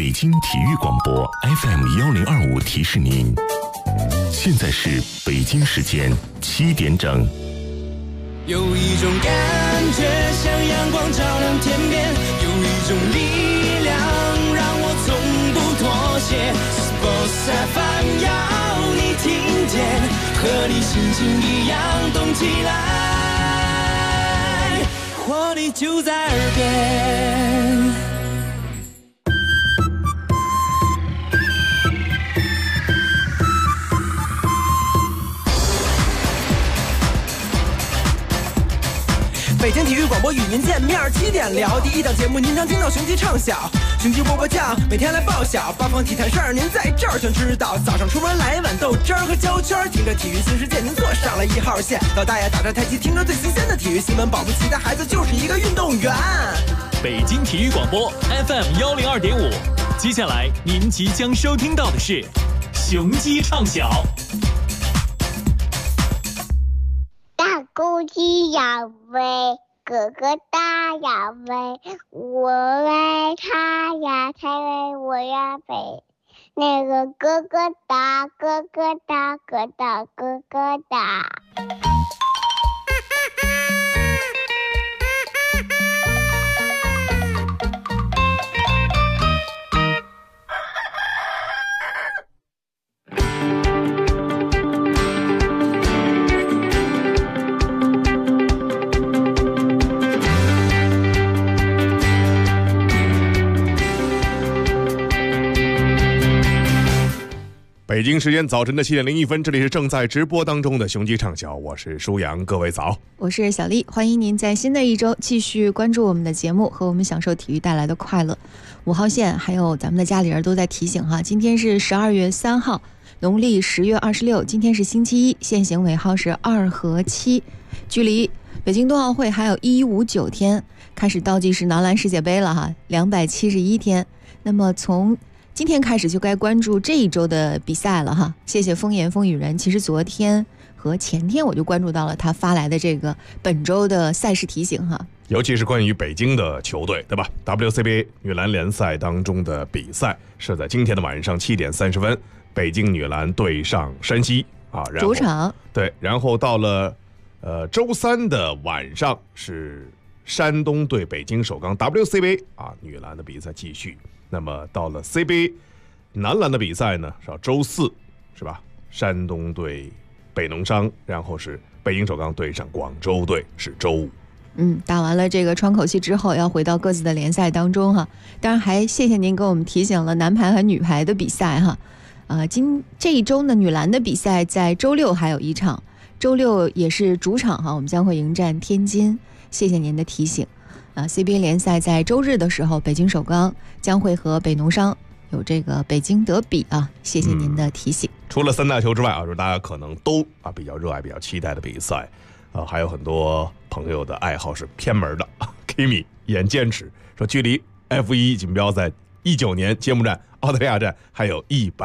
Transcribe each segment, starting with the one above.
北京体育广播 FM1025提示您，现在是北京时间7点整。 有一种感觉像阳光照亮天边，有一种力量让我从不妥协。Sports FM 要你听见，和你心情一样动起来，活力就在耳边。北京体育广播与您见面，7点聊第一档节目，您常听到雄鸡唱晓，雄鸡波波酱，每天来报晓，八方体坛事儿您在这儿全知道。早上出门来一碗豆汁儿和焦圈，听着体育新世界，您坐上了1号线。老大爷打着太极，听着最新鲜的体育新闻，保不齐的孩子就是一个运动员。 北京体育广播 FM102.5，接下来您即将收听到的是雄鸡唱晓。 大公鸡要飞，哥哥大要飞，我为他呀，才为我呀飞。那个哥哥大，哥哥大，哥大哥哥大。 北京时间早晨的7点01分，这里是正在直播当中的雄鸡唱晓，我是舒阳，各位早， 我是小丽，欢迎您在新的一周继续关注我们的节目，和我们享受体育带来的快乐。5号线还有咱们的家里人都在提醒哈，今天是12月3号，农历10月26，今天是星期一，限行尾号是2和7，距离北京冬奥会还有159天，开始倒计时男篮世界杯了哈，271天。那么从今天开始就该关注这一周的比赛了哈，谢谢风言风雨人。其实昨天和前天我就关注到了他发来的这个本周的赛事提醒哈， 尤其是关于北京的球队，对吧？ WCBA 女篮联赛当中的比赛是在今天的晚上7点30分，北京女篮对上山西啊， 主场。 对，然后到了周三的晚上是山东对北京首钢 WCBA 啊，女篮的比赛继续。那么到了 CBA 男篮的比赛呢，是要周四是吧？山东对北农商，然后是北京首钢对上广州队是周五。 打完了这个窗口期之后，要回到各自的联赛当中哈。当然还谢谢您给我们提醒了男排和女排的比赛哈。这一周呢，女篮的比赛在周六还有一场，周六也是主场哈，我们将会迎战天津。谢谢您的提醒。CBA 联赛在周日的时候，北京首钢将会和北农商有这个北京德比啊，谢谢您的提醒。 除了三大球之外啊，就是大家可能都比较热爱、比较期待的比赛，还有很多朋友的爱好是偏门的。Kimi 眼坚持说，距离 F1 锦标赛19年揭幕战澳大利亚站还有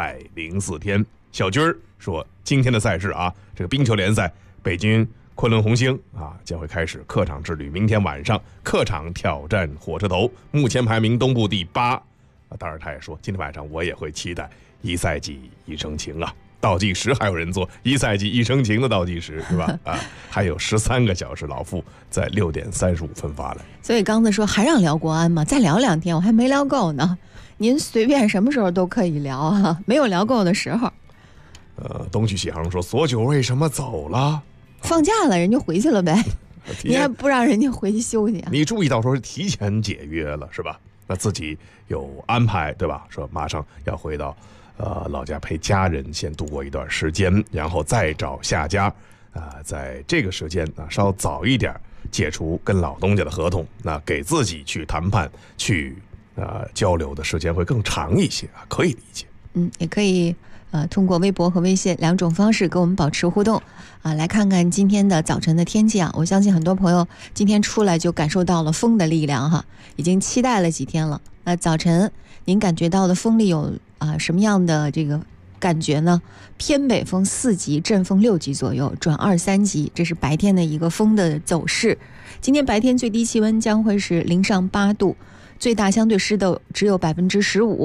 104天。小军儿说，今天的赛事啊，这个冰球联赛北京昆仑红星将会开始客场之旅，明天晚上客场挑战火车头，目前排名东部第8。当然他也说，今天晚上我也会期待一赛季一生情啊，倒计时还有人做一赛季一生情的倒计时是吧？还有13个小时，老傅在6点35分发来。 所以刚才说还让聊国安吗？再聊2天，我还没聊够呢。您随便什么时候都可以聊啊，没有聊够的时候。 东区喜航说，索九为什么走了？ 放假了，人就回去了呗。你还不让人家回去休息啊？ 你注意到说是提前解约了是吧？那自己有安排对吧？说马上要回到老家陪家人先度过一段时间，然后再找下家在这个时间稍早一点解除跟老东家的合同，那给自己去谈判去交流的时间会更长一些可以理解。 也可以通过微博和微信2种方式跟我们保持互动来看看今天的早晨的天气我相信很多朋友今天出来就感受到了风的力量已经期待了几天了。那早晨您感觉到的风力有什么样的这个感觉呢？偏北风4级，阵风6级左右，转2、3级，这是白天的一个风的走势。今天白天最低气温将会是0上8度，最大相对湿度只有15%。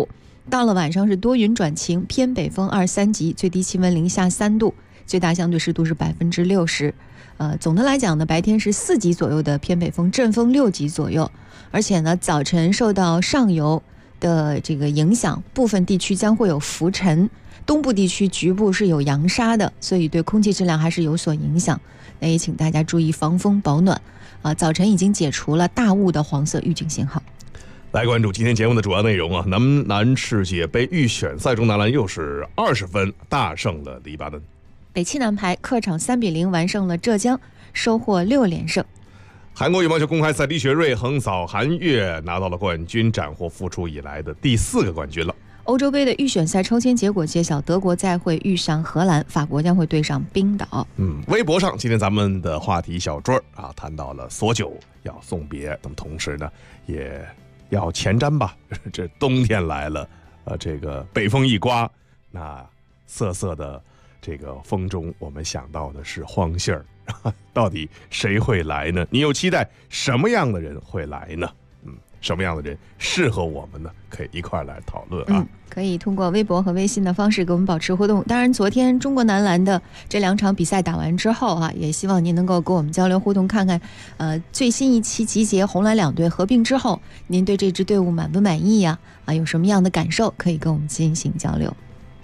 到了晚上是多云转晴，偏北风2、3级，最低气温零下3度，最大相对湿度是60%。总的来讲呢，白天是4级左右的偏北风，阵风6级左右。而且呢，早晨受到上游的这个影响，部分地区将会有浮尘，东部地区局部是有扬沙的，所以对空气质量还是有所影响。那也请大家注意防风保暖。早晨已经解除了大雾的黄色预警信号。 来关注今天节目的主要内容啊！男篮世界杯预选赛中，男篮又是20分大胜了黎巴嫩。 北汽男排客场3-0完胜了浙江，收获6连胜。 韩国羽毛球公开赛，李雪芮横扫韩越拿到了冠军，斩获复出以来的第4个冠军了。 欧洲杯的预选赛抽签结果揭晓，德国再会遇上荷兰，法国将会对上冰岛。 微博上今天咱们的话题小桌啊，谈到了索酒要送别，那么同时呢也要前瞻吧，这冬天来了，这个北风一刮，那瑟瑟的这个风中，我们想到的是荒信儿，到底谁会来呢？你又期待什么样的人会来呢？什么样的人适合我们呢？可以一块来讨论啊！ 可以通过微博和微信的方式跟我们保持互动。当然，昨天中国男篮的这2场比赛打完之后啊，也希望您能够跟我们交流互动，看看最新一期集结红蓝2队合并之后，您对这支队伍满不满意呀？有什么样的感受，可以跟我们进行交流。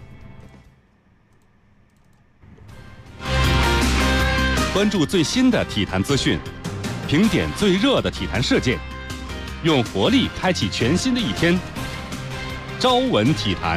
关注最新的体坛资讯，评点最热的体坛事件，用活力开启全新的一天。朝闻体坛，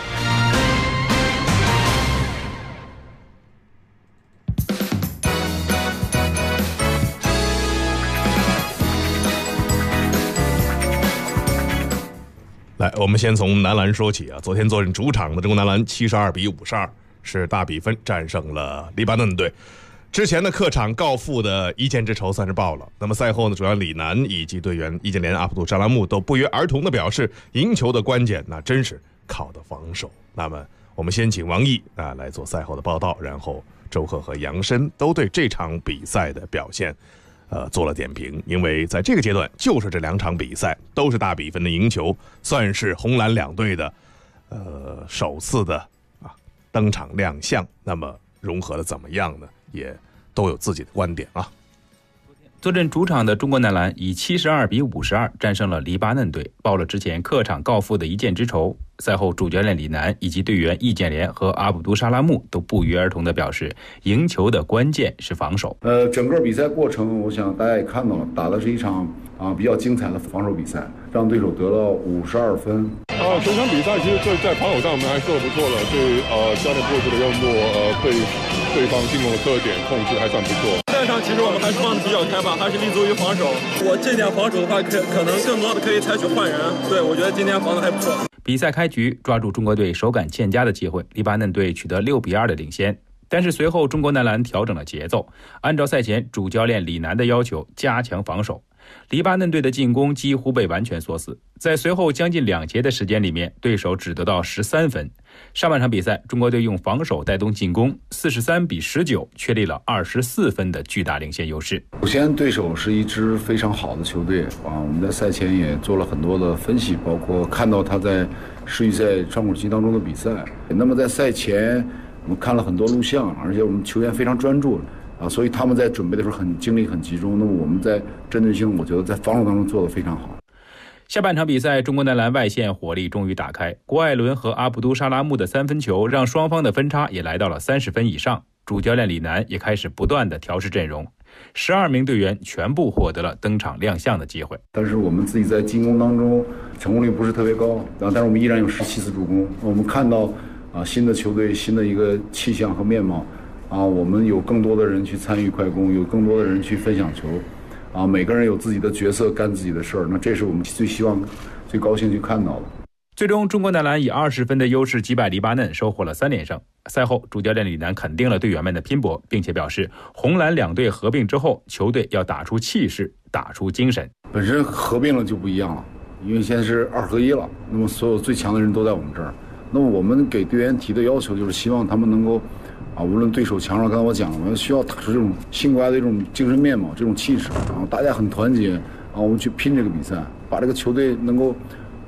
来，我们先从男篮说起啊。昨天坐镇主场的中国男篮72-52是大比分战胜了黎巴嫩队。之前的客场告负的一箭之仇算是报了。那么赛后呢，主教练李楠以及队员易建联、阿卜杜沙拉木都不约而同地表示，赢球的关键那真是靠的防守。那么我们先请王毅来做赛后的报道，然后周贺和杨申都对这场比赛的表现做了点评。因为在这个阶段，就是这2场比赛都是大比分的赢球，算是红蓝2队的首次的登场亮相。那么融合的怎么样呢？也都有自己的观点啊。 坐镇主场的中国男篮以72-52战胜了黎巴嫩队，报了之前客场告负的一箭之仇。赛后，主教练李楠以及队员易建联和阿卜杜沙拉木都不约而同地表示，赢球的关键是防守。 整个比赛过程，我想大家也看到了，打的是一场比较精彩的防守比赛，让对手得了52分。 全场比赛其实在防守上我们还做得不错的，对教练布置的任务，对方进攻的特点控制还算不错。 赛场其实我们还是放的比较开吧，还是立足于防守。我这点防守的话，可能更多的可以采取换人。对，我觉得今天防的还不错。 比赛开局抓住中国队手感欠佳的机会，黎巴嫩队取得6-2的领先。但是随后中国男篮调整了节奏，按照赛前主教练李楠的要求加强防守。黎巴嫩队的进攻几乎被完全锁死，在随后将近2节的时间里面，对手只得到13分。上半场比赛，中国队用防守带动进攻，43-19确立了24分的巨大领先优势。 首先，对手是一支非常好的球队我们在赛前也做了很多的分析，包括看到他在世预赛上古期当中的比赛。那么在赛前，我们看了很多录像，而且我们球员非常专注所以他们在准备的时候精力很集中。那么我们在针对性，我觉得在防守当中做得非常好。 下半场比赛，中国男篮外线火力终于打开，郭艾伦和阿卜杜沙拉木的3分球让双方的分差也来到了30分以上。主教练李楠也开始不断的调试阵容，12名队员全部获得了登场亮相的机会。 但是我们自己在进攻当中成功率不是特别高，但是我们依然有17次助攻。我们看到新的球队新的一个气象和面貌我们有更多的人去参与快攻，有更多的人去分享球每个人有自己的角色干自己的事儿，那这是我们最希望最高兴去看到的。 最终中国男篮以20分的优势击败黎巴嫩，收获了3连胜。赛后主教练李楠肯定了队员们的拼搏，并且表示红蓝2队合并之后，球队要打出气势，打出精神。 本身合并了就不一样了，因为现在是2合1了，那么所有最强的人都在我们这儿。那么我们给队员提的要求就是希望他们能够无论对手强弱，刚才我讲了，我们需要打出这种新国家的这种精神面貌，这种气势，然后大家很团结我们去拼这个比赛，把这个球队能够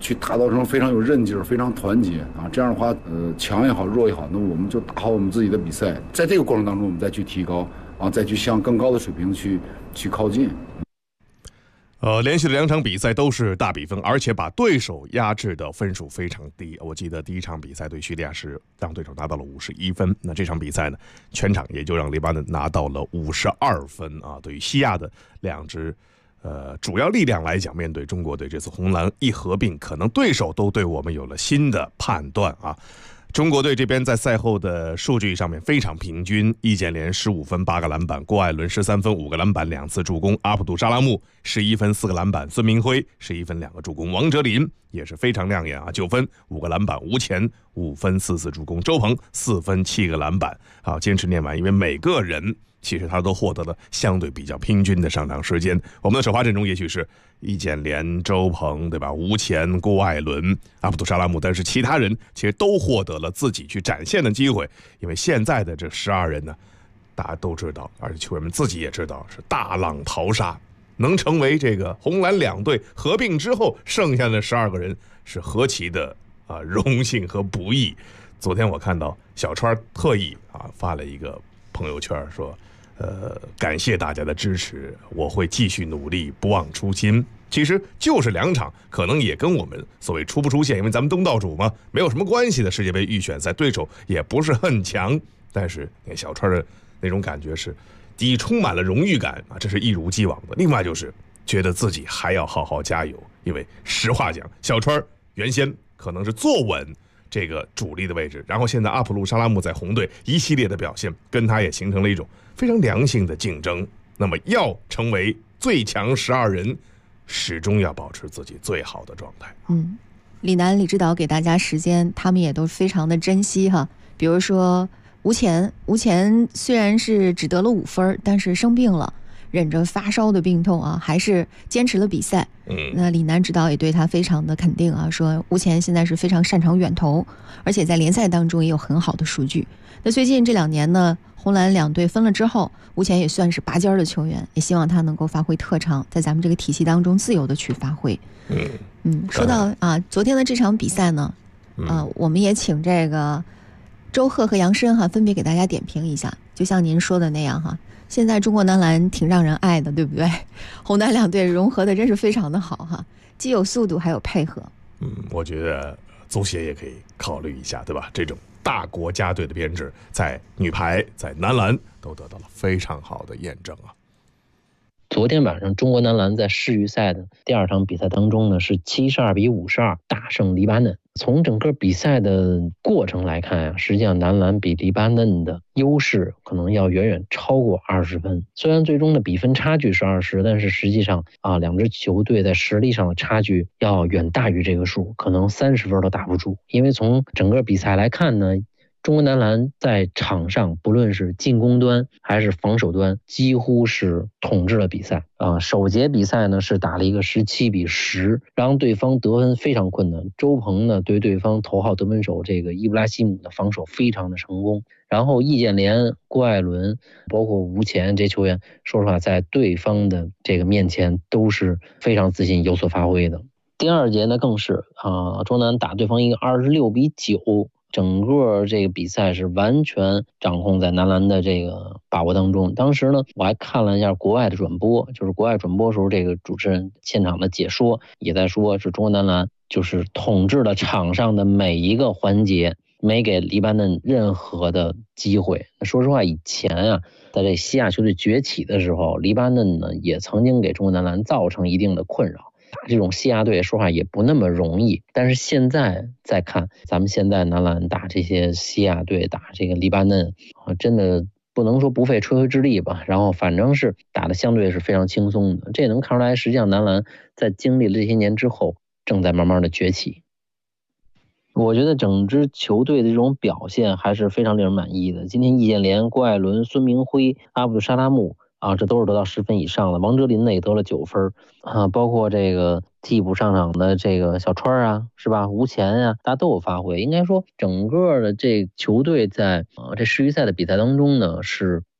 去打造成非常有韧劲儿、非常团结啊。这样的话，强也好，弱也好，那我们就打好我们自己的比赛，在这个过程当中，我们再去提高啊，再去向更高的水平去靠近。 连续的2场比赛都是大比分，而且把对手压制的分数非常低。我记得第1场比赛对叙利亚是让对手拿到了51分，那这场比赛呢，全场也就让黎巴嫩拿到了52分啊。对于西亚的2支主要力量来讲，面对中国队这次红蓝一合并，可能对手都对我们有了新的判断啊。中国队这边在赛后的数据上面非常平均，易建联15分8个篮板，郭艾伦13分5个篮板2次助攻，阿卜杜沙拉木11分4个篮板，孙铭徽11分2个助攻，王哲林也是非常亮眼啊，9分5个篮板，吴前5分4次助攻，周鹏4分7个篮板。好，坚持念完，因为每个人其实他都获得了相对比较平均的上场时间。我们的首发阵容也许是易建联、周鹏，对吧？吴前、郭艾伦、阿卜杜沙拉木，但是其他人其实都获得了自己去展现的机会。因为现在的这12人呢，大家都知道，而且球员们自己也知道，是大浪淘沙，能成为这个红蓝2队合并之后剩下的12个人是何其的荣幸和不易。昨天我看到小川特意发了一个朋友圈说，感谢大家的支持，我会继续努力，不忘初心。其实就是2场，可能也跟我们所谓出不出线，因为咱们东道主嘛，没有什么关系的世界杯预选赛，对手也不是很强。但是小川的那种感觉是，第一充满了荣誉感啊，这是一如既往的；另外就是觉得自己还要好好加油，因为实话讲，小川原先可能是坐稳这个主力的位置，然后现在阿卜杜沙拉木在红队一系列的表现，跟他也形成了一种非常良性的竞争。那么要成为最强12人，始终要保持自己最好的状态。 李楠李指导给大家时间，他们也都非常的珍惜哈。比如说吴前虽然是只得了5分，但是生病了，忍着发烧的病痛啊，还是坚持了比赛。那李楠指导也对他非常的肯定啊，说吴前现在是非常擅长远投，而且在联赛当中也有很好的数据。那最近这2年呢，红蓝2队分了之后，吴前也算是拔尖的球员，也希望他能够发挥特长，在咱们这个体系当中自由的去发挥。说到昨天的这场比赛呢，我们也请这个周贺和杨申分别给大家点评一下。就像您说的那样现在中国男篮挺让人爱的，对不对？红蓝2队融合的真是非常的好既有速度还有配合。 我觉得足协也可以考虑一下，对吧？这种大国家队的编制，在女排、在男篮都得到了非常好的验证啊。 昨天晚上中国男篮在世预赛的第2场比赛当中呢，是72比52大胜黎巴嫩。从整个比赛的过程来看实际上男篮比黎巴嫩的优势可能要远远超过20分。虽然最终的比分差距是20，但是实际上2支球队在实力上的差距要远大于这个数，可能30分都打不住。因为从整个比赛来看呢，中国男篮在场上不论是进攻端还是防守端几乎是统治了比赛首节比赛呢是打了一个17比10，让对方得分非常困难。周鹏呢对对方头号得分手这个伊布拉希姆的防守非常的成功，然后易建联、郭艾伦包括吴前这些球员，说实话在对方的这个面前都是非常自信有所发挥的。第2节呢更是中南打对方一个26比9，整个这个比赛是完全掌控在男篮的这个把握当中。当时呢我还看了一下国外的转播，就是国外转播时候这个主持人现场的解说也在说，是中国男篮就是统治了场上的每一个环节，没给黎巴嫩任何的机会。说实话以前在这西亚球队崛起的时候，黎巴嫩呢也曾经给中国男篮造成一定的困扰，打这种西亚队说话也不那么容易。但是现在再看咱们现在男篮打这些西亚队，打这个黎巴嫩真的不能说不费吹灰之力吧，然后反正是打的相对是非常轻松的。这也能看出来实际上男篮在经历了这些年之后正在慢慢的崛起。我觉得整支球队的这种表现还是非常令人满意的。今天易建联、郭艾伦、孙铭徽、阿卜杜沙拉木这都是得到10分以上的。王哲林呢也得了9分包括这个替补上场的这个小川是吧？吴前大家都有发挥。应该说整个的这球队在这世预赛的比赛当中呢是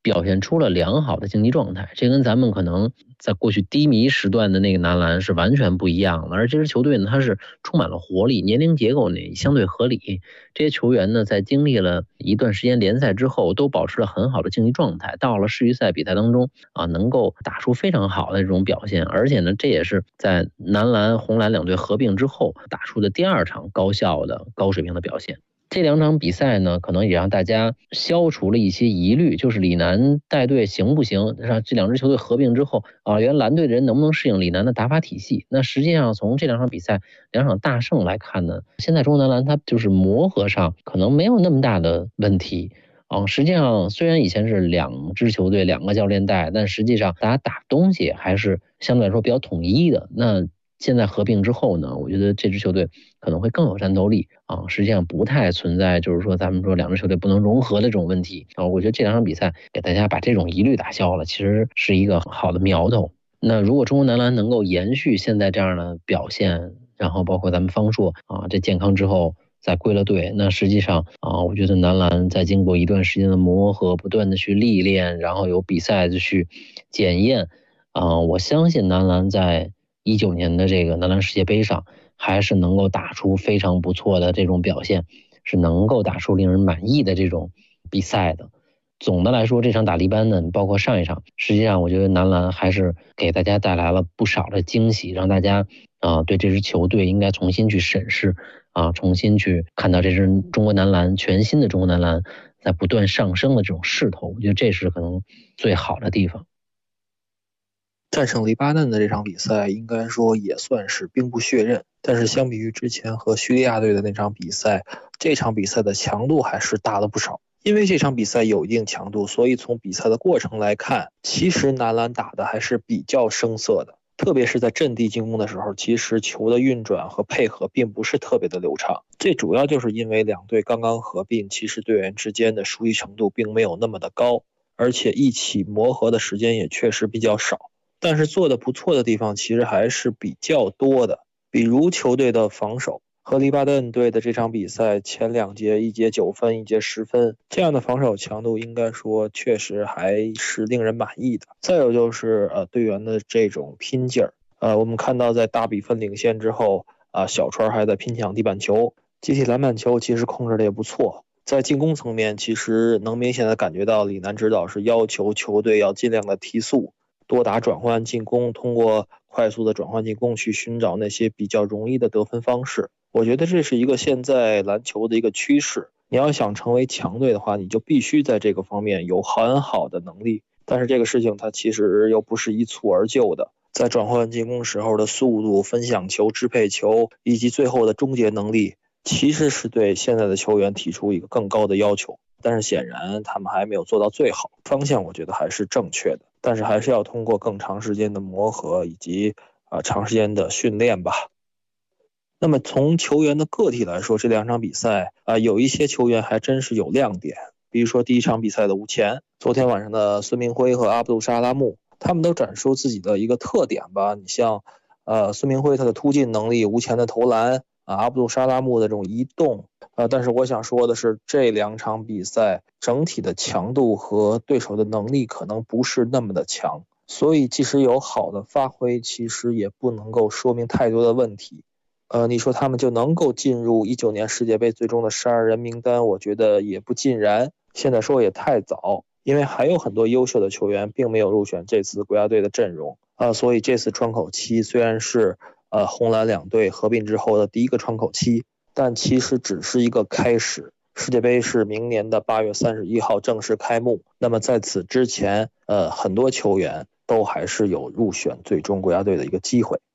表现出了良好的竞技状态，这跟咱们可能在过去低迷时段的那个男篮是完全不一样的。而这支球队呢，它是充满了活力，年龄结构呢也相对合理。这些球员呢，在经历了一段时间联赛之后，都保持了很好的竞技状态，到了世预赛比赛当中能够打出非常好的这种表现。而且呢，这也是在男篮、红蓝两队合并之后打出的第2场高效的高水平的表现。这2场比赛呢，可能也让大家消除了一些疑虑，就是李楠带队行不行？让这2支球队合并之后原蓝队的人能不能适应李楠的打法体系？那实际上从这2场比赛2场大胜来看呢，现在中国男篮它就是磨合上可能没有那么大的问题。实际上虽然以前是2支球队2个教练带，但实际上大家打东西还是相对来说比较统一的。那现在合并之后呢，我觉得这支球队可能会更有战斗力实际上不太存在就是说咱们说2支球队不能融合的这种问题我觉得这2场比赛给大家把这种疑虑打消了，其实是一个好的苗头。那如果中国男篮能够延续现在这样的表现，然后包括咱们方硕这健康之后再归了队，那实际上我觉得男篮在经过一段时间的磨合，不断的去历练，然后有比赛的去检验我相信男篮在19年的这个男篮世界杯上还是能够打出非常不错的这种表现，是能够打出令人满意的这种比赛的。总的来说，这场打黎巴嫩包括上一场，实际上我觉得男篮还是给大家带来了不少的惊喜，让大家对这支球队应该重新去审视重新去看到这支中国男篮全新的中国男篮在不断上升的这种势头，我觉得这是可能最好的地方。 战胜黎巴嫩的这场比赛应该说也算是兵不血刃，但是相比于之前和叙利亚队的那场比赛，这场比赛的强度还是大了不少。因为这场比赛有一定强度，所以从比赛的过程来看，其实男篮打的还是比较生涩的，特别是在阵地进攻的时候，其实球的运转和配合并不是特别的流畅。这主要就是因为2队刚刚合并，其实队员之间的熟悉程度并没有那么的高，而且一起磨合的时间也确实比较少。但是做的不错的地方其实还是比较多的，比如球队的防守，和黎巴嫩队的这场比赛前2节1节9分1节10分，这样的防守强度应该说确实还是令人满意的。再有就是队员的这种拼劲儿，我们看到在大比分领先之后小川还在拼抢地板球，集体篮板球其实控制的也不错。在进攻层面，其实能明显的感觉到李楠指导是要求球队要尽量的提速，多打转换进攻，通过快速的转换进攻去寻找那些比较容易的得分方式。我觉得这是一个现在篮球的一个趋势，你要想成为强队的话，你就必须在这个方面有很好的能力。但是这个事情它其实又不是一蹴而就的，在转换进攻时候的速度、分享球、支配球以及最后的终结能力，其实是对现在的球员提出一个更高的要求。但是显然他们还没有做到最好，方向我觉得还是正确的，但是还是要通过更长时间的磨合以及长时间的训练吧。那么从球员的个体来说，这2场比赛有一些球员还真是有亮点，比如说第1场比赛的吴前，昨天晚上的孙明辉和阿卜杜沙拉木，他们都展出自己的一个特点吧。你像孙明辉他的突进能力，吴前的投篮阿卜杜沙拉木的这种移动但是我想说的是，这2场比赛整体的强度和对手的能力可能不是那么的强，所以即使有好的发挥，其实也不能够说明太多的问题。你说他们就能够进入19年世界杯最终的12人名单，我觉得也不尽然，现在说也太早，因为还有很多优秀的球员并没有入选这次国家队的阵容所以这次窗口期虽然是红蓝2队合并之后的第1个窗口期，但其实只是一个开始。世界杯是明年的8月31号正式开幕，那么在此之前很多球员都还是有入选最终国家队的一个机会。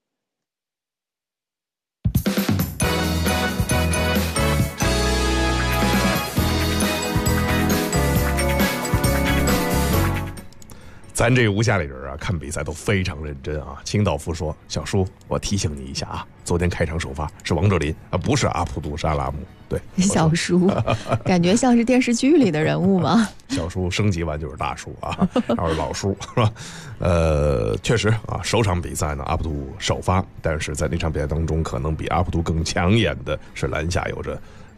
咱这无下里人看比赛都非常认真清道夫说：“小叔，我提醒你一下昨天开场首发是王哲林不是阿卜杜沙拉木。”对， 小叔感觉像是电视剧里的人物嘛。 小叔升级完就是大叔然后是老叔是吧？确实首场比赛呢，阿卜杜首发，但是在那场比赛当中，可能比阿卜杜更抢眼的是篮下有着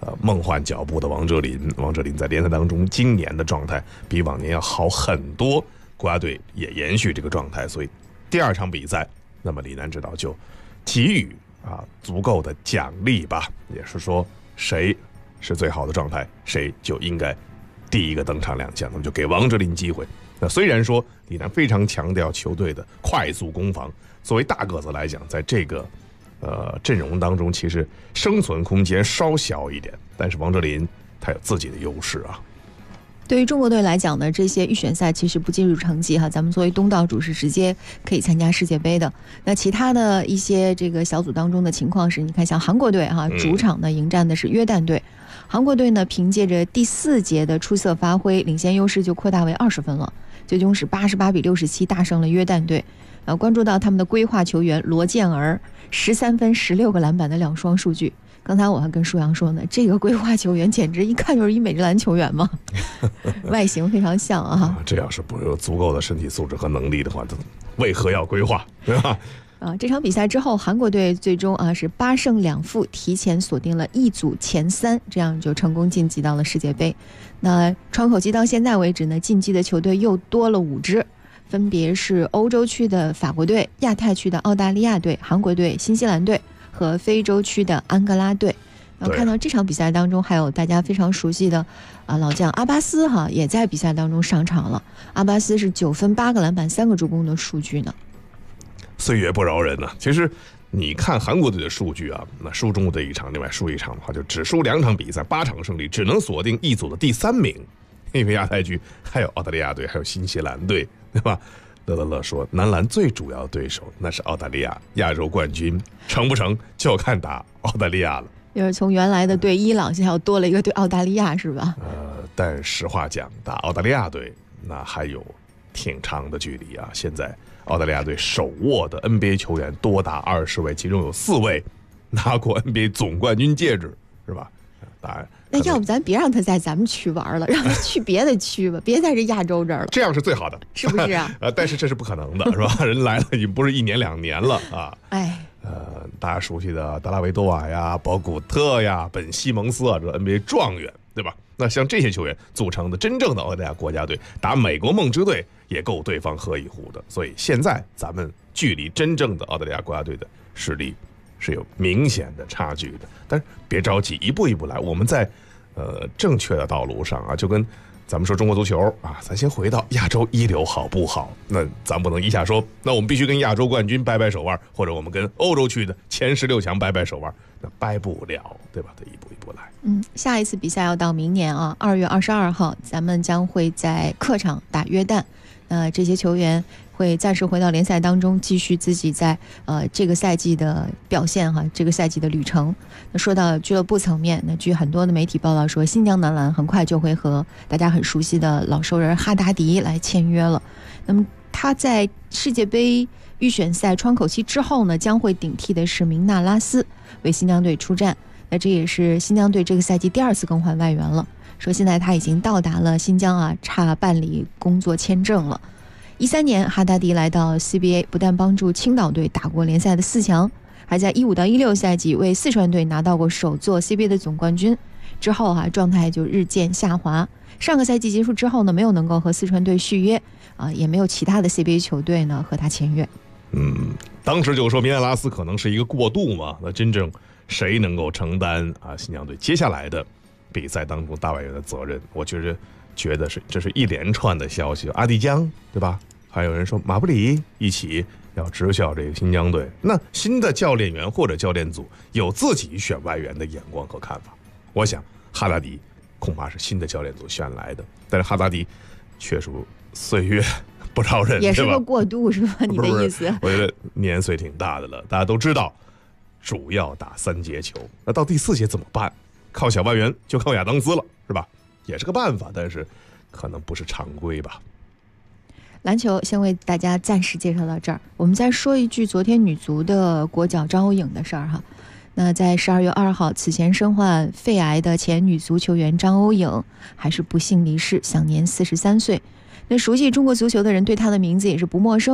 梦幻脚步的王哲林。王哲林在联赛当中今年的状态比往年要好很多，国家队也延续这个状态，所以第2场比赛，那么李楠指导就给予足够的奖励吧，也是说谁是最好的状态，谁就应该第一个登场亮相，那么就给王哲林机会。那虽然说李楠非常强调球队的快速攻防，作为大个子来讲，在这个阵容当中其实生存空间稍小一点，但是王哲林他有自己的优势啊。 对于中国队来讲呢，这些预选赛其实不计入成绩哈，咱们作为东道主是直接可以参加世界杯的。那其他的一些这个小组当中的情况是，你看像韩国队哈，主场呢迎战的是约旦队，韩国队呢凭借着第4节的出色发挥，领先优势就扩大为20分了，最终是88比67大胜了约旦队。关注到他们的规划球员罗健儿13分16个篮板的2双数据。刚才我还跟舒阳说呢，这个规划球员简直一看就是一美职篮球员嘛，外形非常像啊。 这要是不有足够的身体素质和能力的话，为何要规划，对吧？ 这场比赛之后，韩国队最终是8胜2负，提前锁定了一组前3，这样就成功晋级到了世界杯。那窗口期到现在为止呢，晋级的球队又多了5支，分别是欧洲区的法国队、亚太区的澳大利亚队、韩国队、新西兰队和非洲区的安哥拉队。看到这场比赛当中还有大家非常熟悉的老将阿巴斯哈也在比赛当中上场了。阿巴斯是9分8个篮板3个助攻的数据呢。 岁月不饶人呢。其实你看韩国队的数据啊，那输中国队1场，另外输1场的话，就只输2场比赛，8场胜利，只能锁定一组的第3名。因为亚太区还有澳大利亚队，还有新西兰队，对吧？乐说，男篮最主要对手那是澳大利亚，亚洲冠军成不成就看打澳大利亚了。 就是从原来的对伊朗，现在又多了一个对澳大利亚，是吧？ 但实话讲，打澳大利亚队那还有挺长的距离啊。现在澳大利亚队手握的 NBA 球员多达20位，其中有4位拿过 NBA 总冠军戒指，是吧？当然， 那要不咱别让他在咱们区玩了，让他去别的区吧，别在这亚洲这儿了。 这样是最好的， 是不是啊？ 但是这是不可能的，是吧？人来了已经不是1年2年了啊。 哎， 大家熟悉的德拉维多瓦呀、保古特呀、本西蒙斯啊，这 NBA 状元，对吧？那像这些球员组成的真正的澳大利亚国家队，打美国梦之队也够对方喝一壶的。所以现在咱们距离真正的澳大利亚国家队的实力是有明显的差距的。但是别着急，一步一步来，我们在正确的道路上啊，就跟咱们说中国足球啊，咱先回到亚洲一流好不好？那咱不能一下说，那我们必须跟亚洲冠军掰掰手腕，或者我们跟欧洲区的前16强掰掰手腕，那掰不了，对吧？得一步一步来。 下一次比赛要到明年啊，2月22号，咱们将会在客场打约旦。这些球员会暂时回到联赛当中，继续自己在这个赛季的表现哈，这个赛季的旅程。那说到俱乐部层面，那据很多的媒体报道说，新疆男篮很快就会和大家很熟悉的老熟人哈达迪来签约了。那么他在世界杯预选赛窗口期之后呢，将会顶替的是明纳拉斯为新疆队出战。那这也是新疆队这个赛季第2次更换外援了。说现在他已经到达了新疆啊，差办理工作签证了。13年，哈达迪来到 CBA， 不但帮助青岛队打过联赛的4强，还在15到16赛季为四川队拿到过首座 CBA 的总冠军。之后状态就日渐下滑。上个赛季结束之后呢，没有能够和四川队续约也没有其他的 CBA 球队呢和他签约。 当时就说明纳拉斯可能是一个过渡嘛，那真正谁能够承担新疆队接下来的比赛当中大外援的责任？我觉得这是一连串的消息，阿迪江对吧？还有人说马布里一起要执教这个新疆队。那新的教练员或者教练组有自己选外援的眼光和看法。我想哈达迪恐怕是新的教练组选来的，但是哈达迪确实岁月不饶人， 也是个过渡是吧？你的意思？ 我觉得年岁挺大的了，大家都知道，主要打3节球，那到第4节怎么办？靠小外援就靠亚当斯了，是吧？也是个办法，但是可能不是常规吧。 篮球先为大家暂时介绍到这儿，我们再说一句昨天女足的国脚张欧颖的事儿哈。那在12月2号，此前身患肺癌的前女足球员张欧颖还是不幸离世，享年43岁。那熟悉中国足球的人对她的名字也是不陌生。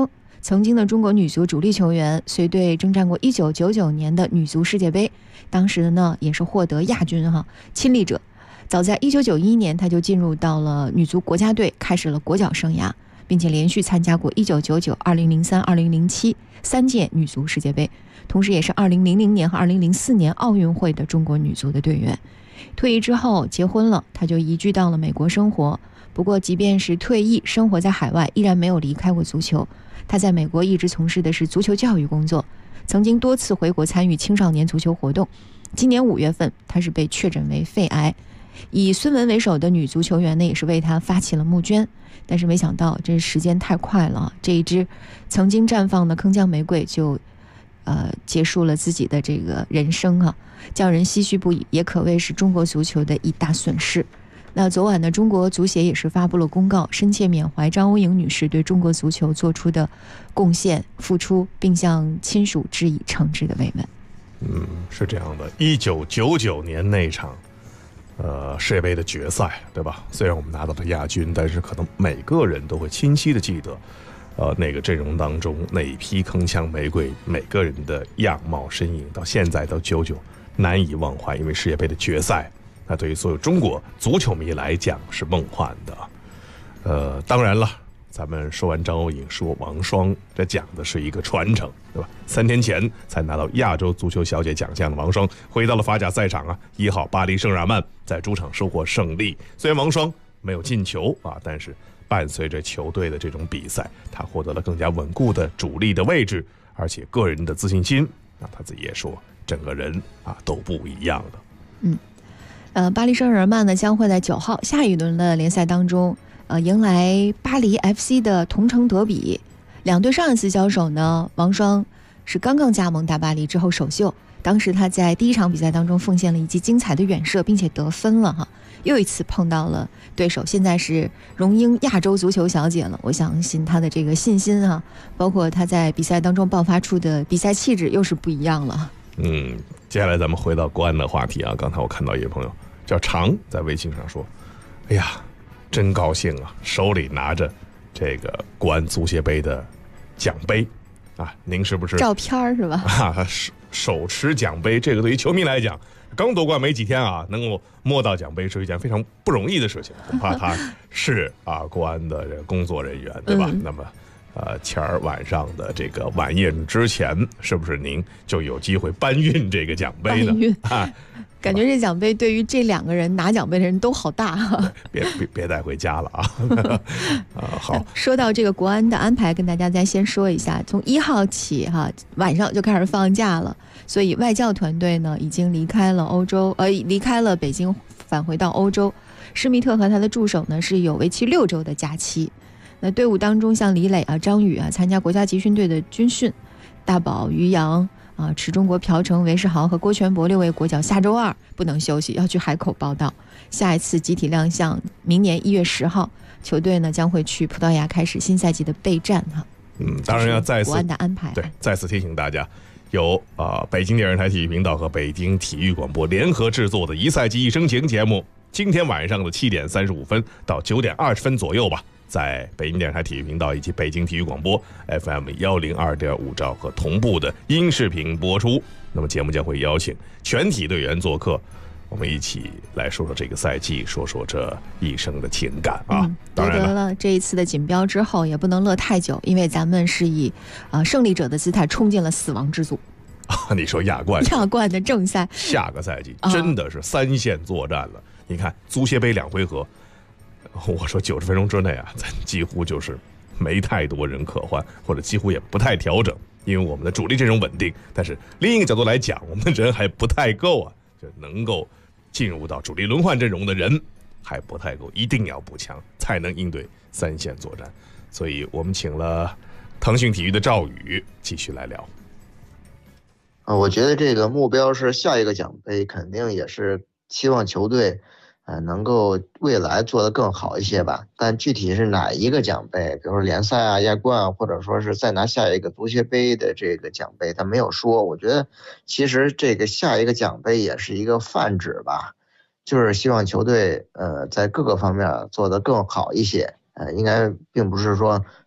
曾经的中国女足主力球员，随队征战过1999年的女足世界杯，当时呢也是获得亚军亲历者。早在1991年，她就进入到了女足国家队，开始了国脚生涯，并且连续参加过1999、2003、2007 3届女足世界杯，同时也是2000年和2004年奥运会的中国女足的队员。退役之后结婚了，她就移居到了美国生活。不过即便是退役生活在海外，依然没有离开过足球。她在美国一直从事的是足球教育工作，曾经多次回国参与青少年足球活动。今年5月份，她是被确诊为肺癌。以孙雯为首的女足球员呢，也是为她发起了募捐。但是没想到这时间太快了，这一支曾经绽放的铿锵玫瑰就结束了自己的这个人生叫人唏嘘不已，也可谓是中国足球的一大损失。那昨晚呢，中国足协也是发布了公告，深切缅怀张欧颖女士对中国足球做出的贡献付出，并向亲属致以诚挚的慰问。 是这样的，1999年那场世界杯的决赛，对吧？虽然我们拿到了亚军，但是可能每个人都会清晰的记得那个阵容当中那一批铿锵玫瑰，每个人的样貌身影到现在到99难以忘怀。因为世界杯的决赛，那对于所有中国足球迷来讲是梦幻的。当然了，咱们说完张欧颖，说王霜，这讲的是一个传承，对吧？3天前才拿到亚洲足球小姐奖项的王霜，回到了法甲赛场1号巴黎圣日耳曼，在主场收获胜利。虽然王霜没有进球但是伴随着球队的这种比赛，他获得了更加稳固的主力的位置，而且个人的自信心，他自己也说，整个人都不一样的。 巴黎圣日耳曼呢将会在9号下一轮的联赛当中，迎来巴黎 FC 的同城德比。两队上一次交手呢，王霜是刚刚加盟大巴黎之后首秀，当时他在第一场比赛当中奉献了一记精彩的远射，并且得分了又一次碰到了对手，现在是荣膺亚洲足球小姐了。我相信他的这个信心包括他在比赛当中爆发出的比赛气质又是不一样了。 接下来咱们回到国安的话题刚才我看到一个朋友叫常在微信上说，哎呀，真高兴手里拿着这个国安足协杯的奖杯您是不是照片是吧？ 手持奖杯，这个对于球迷来讲，刚夺冠没几天能够摸到奖杯是一件非常不容易的事情。恐怕他是国安的工作人员，对吧？那么前儿晚上的这个晚宴之前，是不是您就有机会搬运这个奖杯呢？ 感觉这奖杯对于这2个人拿奖杯的人都好大别带回家了好， 说到这个国安的安排，跟大家再先说一下，从1号起晚上就开始放假了，所以外教团队呢已经离开了欧洲，离开了北京，返回到欧洲。施密特和他的助手呢是有为期6周的假期。那队伍当中像李磊张宇参加国家集训队的军训，大宝、于洋池中国、朴成、韦世豪和郭全博6位国脚下周2不能休息，要去海口报到。下一次集体亮相明年1月10号，球队呢将会去葡萄牙开始新赛季的备战当然要再次国安的安排。 对，再次提醒大家，由北京电视台体育频道和北京体育广播联合制作的1赛季1生情节目，今天晚上的7点35分到9点20分左右吧，在北京电视台体育频道以及北京体育广播 FM 102.5兆赫同步的音视频播出。那么节目将会邀请全体队员做客，我们一起来说说这个赛季，说说这一生的情感当然夺得了这一次的锦标之后，也不能乐太久，因为咱们是以胜利者的姿态冲进了死亡之组。 你说亚冠的正赛， 下个赛季真的是3线作战了。你看足协杯2回合，我说90分钟之内咱几乎就是没太多人可换，或者几乎也不太调整，因为我们的主力阵容稳定。但是另一个角度来讲，我们的人还不太够就能够进入到主力轮换阵容的人还不太够，一定要补强才能应对3线作战。所以我们请了腾讯体育的赵宇继续来聊。 我觉得这个目标是下一个奖杯，肯定也是希望球队能够未来做得更好一些吧。但具体是哪一个奖杯，比如说联赛亚冠或者说是再拿下一个足协杯的这个奖杯，他没有说。我觉得其实这个下一个奖杯也是一个泛指吧，就是希望球队在各个方面做得更好一些。应该并不是说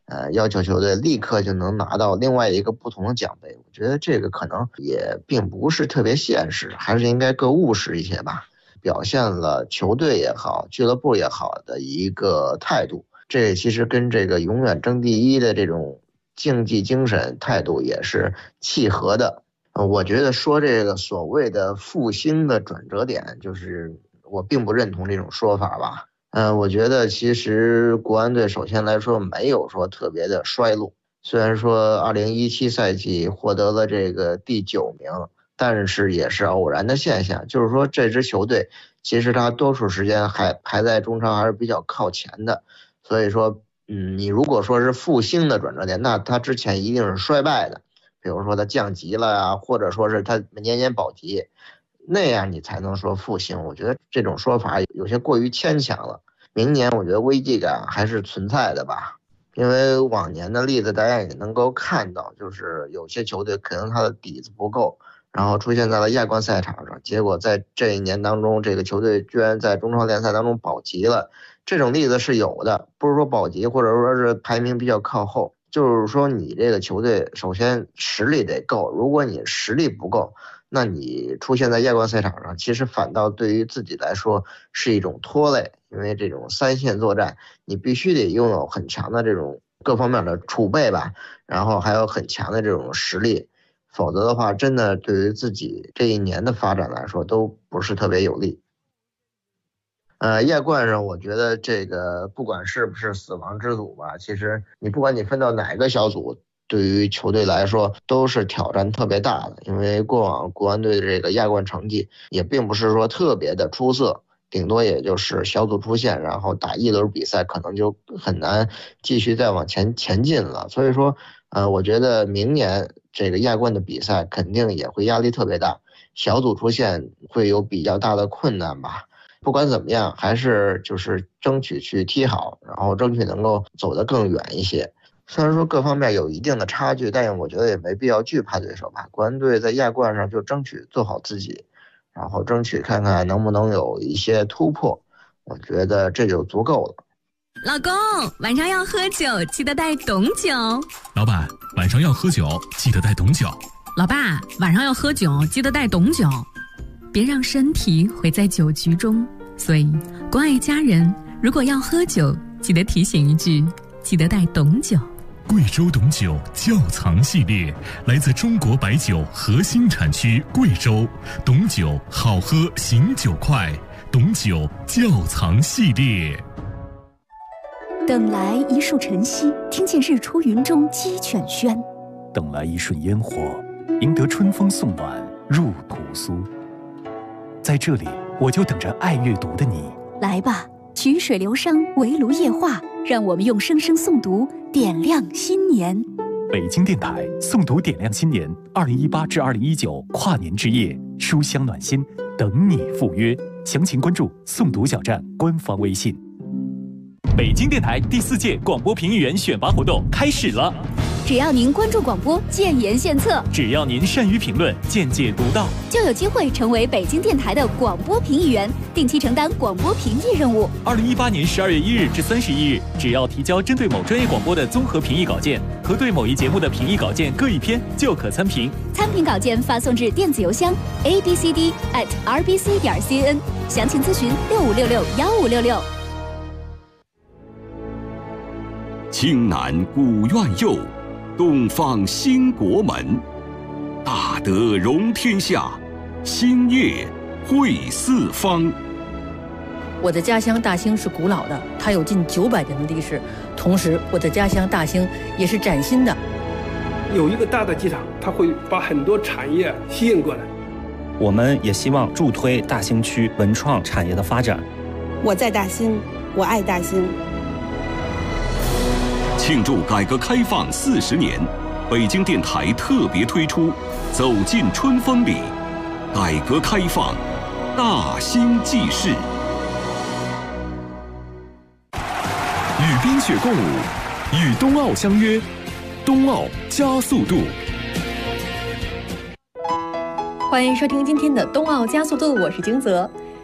要求球队立刻就能拿到另外一个不同的奖杯，我觉得这个可能也并不是特别现实，还是应该更务实一些吧，表现了球队也好俱乐部也好的一个态度，这其实跟这个永远争第一的这种竞技精神态度也是契合的。我觉得说这个所谓的复兴的转折点，就是我并不认同这种说法吧。我觉得其实国安队首先来说没有说特别的衰落，虽然说2017赛季获得了这个第9名，但是也是偶然的现象，就是说这支球队其实他多数时间还排在中超还是比较靠前的，所以说你如果说是复兴的转折点，那他之前一定是衰败的，比如说他降级了呀，或者说是他年年保级，那样你才能说复兴。我觉得这种说法有些过于牵强了。明年我觉得危机感还是存在的吧，因为往年的例子大家也能够看到，就是有些球队可能他的底子不够，然后出现在了亚冠赛场上，结果在这一年当中这个球队居然在中超联赛当中保级了，这种例子是有的，不是说保级或者说是排名比较靠后，就是说你这个球队首先实力得够，如果你实力不够，那你出现在亚冠赛场上，其实反倒对于自己来说是一种拖累，因为这种3线作战，你必须得拥有很强的这种各方面的储备吧，然后还有很强的这种实力，否则的话，真的对于自己这一年的发展来说都不是特别有利。亚冠上我觉得这个不管是不是死亡之组吧，其实你不管你分到哪个小组，对于球队来说都是挑战特别大的，因为过往国安队的这个亚冠成绩也并不是说特别的出色，顶多也就是小组出线，然后打一轮比赛可能就很难继续再往前进了。所以说我觉得明年这个亚冠的比赛肯定也会压力特别大，小组出线会有比较大的困难吧。不管怎么样，还是就是争取去踢好，然后争取能够走得更远一些。虽然说各方面有一定的差距，但是我觉得也没必要惧怕对手吧。国安队在亚冠上就争取做好自己，然后争取看看能不能有一些突破，我觉得这就足够了。 老公，晚上要喝酒，记得带董酒。 老板，晚上要喝酒，记得带董酒。 老爸，晚上要喝酒，记得带董酒。别让身体毁在酒局中。所以，关爱家人，如果要喝酒，记得提醒一句，记得带董酒。 贵州董酒窖藏系列，来自中国白酒核心产区贵州，董酒好喝醒酒快，董酒窖藏系列。 等来一束晨曦，听见日出云中鸡犬喧； 等来一瞬烟火，赢得春风送暖入屠苏。在这里，我就等着爱阅读的你。 来吧，曲水流觞，围炉夜话，让我们用声声诵读点亮新年。 北京电台诵读点亮新年2018至2019跨年之夜，书香暖心，等你赴约。详情关注诵读小站官方微信。 北京电台第4届广播评议员选拔活动开始了。 只要您关注广播，建言献策； 只要您善于评论，见解独到， 就有机会成为北京电台的广播评议员，定期承担广播评议任务。 2018年12月1日至31日，只要提交针对某专业广播的综合评议稿件和对某一节目的评议稿件各1篇，就可参评。 参评稿件发送至电子邮箱 abcd@rbc.cn， 详情咨询65661566。 青南古院右，东方兴国门。大德容天下，兴业惠四方。 我的家乡大兴是古老的，它有近900年的历史。同时，我的家乡大兴也是崭新的。 有一个大的机场，它会把很多产业吸引过来。 我们也希望助推大兴区文创产业的发展。 我在大兴，我爱大兴。 庆祝改革开放40年，北京电台特别推出《走进春风里》，改革开放大兴纪事。 与冰雪共舞，与冬奥相约，冬奥加速度。 欢迎收听今天的冬奥加速度，我是金泽。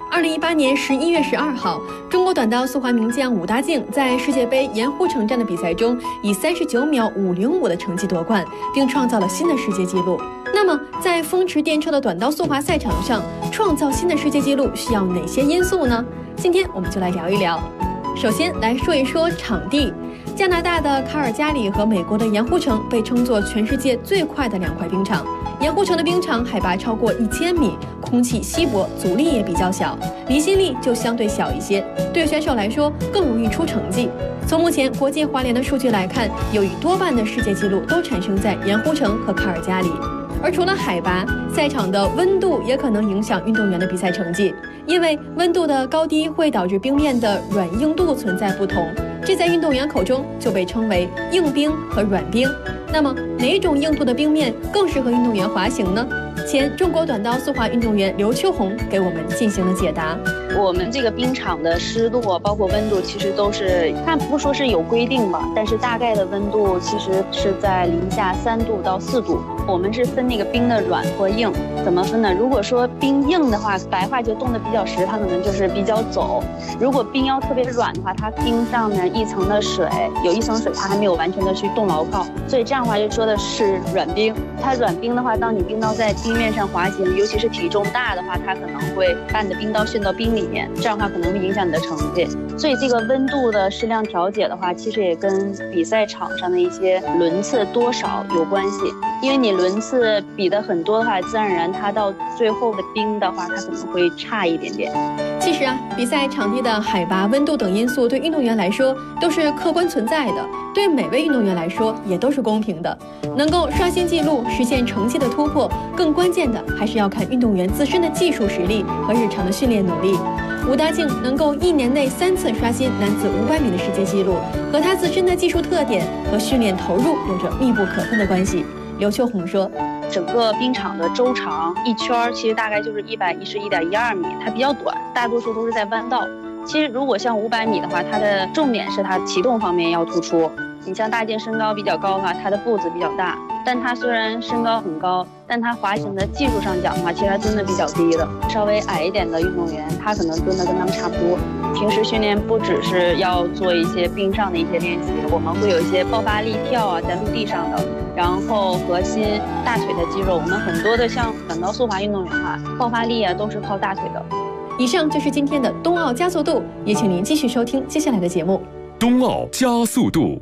2018年11月12号，中国短道速滑名将武大靖在世界杯盐湖城站的比赛中，以39秒505的成绩夺冠，并创造了新的世界纪录。那么，在风驰电掣的短道速滑赛场上，创造新的世界纪录需要哪些因素呢？今天我们就来聊一聊。首先来说一说场地。加拿大的卡尔加里和美国的盐湖城被称作全世界最快的2块冰场。盐湖城的冰场海拔超过1000米，空气稀薄，阻力也比较小，离心力就相对小一些，对选手来说更容易出成绩。从目前国际滑联的数据来看，有一多半的世界纪录都产生在盐湖城和卡尔加里。而除了海拔，赛场的温度也可能影响运动员的比赛成绩，因为温度的高低会导致冰面的软硬度存在不同，这在运动员口中就被称为硬冰和软冰。那么哪种硬度的冰面更适合运动员滑行呢？前中国短道速滑运动员刘秋红给我们进行了解答。 我们这个冰场的湿度包括温度其实都是，它不说是有规定吧，但是大概的温度其实是在零下3度到4度。我们是分那个冰的软或硬，怎么分呢？如果说冰硬的话，白话就冻得比较实，它可能就是比较走；如果冰要特别软的话，它冰上面一层的水，有一层水它还没有完全的去冻牢靠，所以这样的话就说的是软冰。它软冰的话，当你冰刀在冰面上滑行，尤其是体重大的话，它可能会把你的冰刀陷到冰里面，这样的话可能会影响你的成绩。所以这个温度的适量调节的话，其实也跟比赛场上的一些轮次多少有关系。因为你轮次比的很多的话，自然而然它到最后的冰的话，它可能会差一点点。 其实啊，比赛场地的海拔、温度等因素对运动员来说都是客观存在的，对每位运动员来说也都是公平的。能够刷新纪录、实现成绩的突破，更关键的还是要看运动员自身的技术实力和日常的训练努力。武大靖能够1年内3次刷新男子500米的世界纪录，和他自身的技术特点和训练投入有着密不可分的关系。刘秋红说， 整个冰场的周长一圈其实大概就是111.12米，它比较短，大多数都是在弯道。其实如果像500米的话，它的重点是它启动方面要突出。你像大靖身高比较高的话，他的步子比较大，但他虽然身高很高，但他滑行的技术上讲的话，其实他蹲的比较低的。稍微矮一点的运动员，他可能蹲的跟他们差不多。平时训练不只是要做一些冰上的一些练习，我们会有一些爆发力跳啊，在陆地上的，然后核心、大腿的肌肉，我们很多的像短道速滑运动员的话，爆发力啊都是靠大腿的。 以上就是今天的冬奥加速度，也请您继续收听接下来的节目。 冬奥加速度。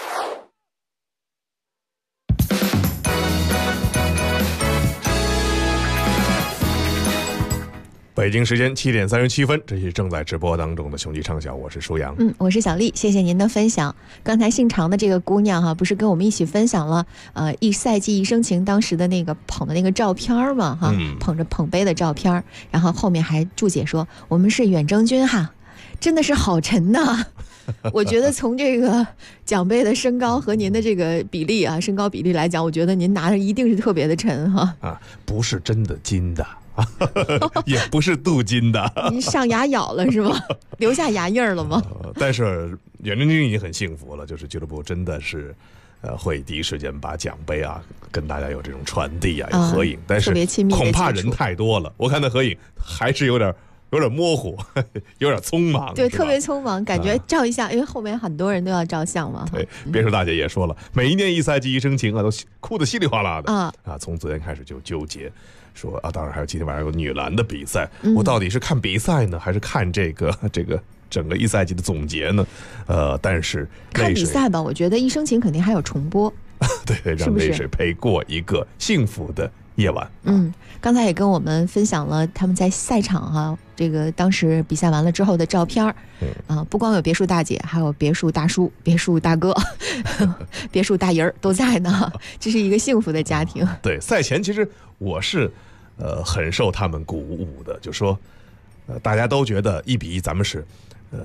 北京时间7点37分，这是正在直播当中的雄鸡畅晓，我是舒阳。 我是小丽，谢谢您的分享。刚才姓常的这个姑娘哈，不是跟我们一起分享了一赛季一生情当时的那个捧的那个照片嘛哈，捧着捧杯的照片，然后后面还注解说我们是远征军哈，真的是好沉呐。我觉得从这个奖杯的身高和您的这个比例啊，身高比例来讲，我觉得您拿着一定是特别的沉哈。 不是真的金的。也不是镀金的。 您上牙咬了是吗？留下牙印了吗？ 但是远征军已经很幸福了，就是俱乐部真的是会第一时间把奖杯啊跟大家有这种传递啊，有合影，但是恐怕人太多了，我看那合影还是有点模糊，有点匆忙。 对，特别匆忙，感觉照一下，因为后面很多人都要照相嘛。 对，别说大姐也说了，每一年一赛季一生情啊，都哭得稀里哗啦的从昨天开始就纠结。说当然还有今天晚上有女篮的比赛，我到底是看比赛呢，还是看这个整个一赛季的总结呢？但是看比赛吧，我觉得一生情肯定还有重播。 对，让泪水陪过一个幸福的夜晚。 刚才也跟我们分享了他们在赛场这个当时比赛完了之后的照片不光有别墅大姐，还有别墅大叔、别墅大哥、别墅大姨儿都在呢，这是一个幸福的家庭。 对，赛前其实我是很受他们鼓舞的，就说大家都觉得1-1咱们是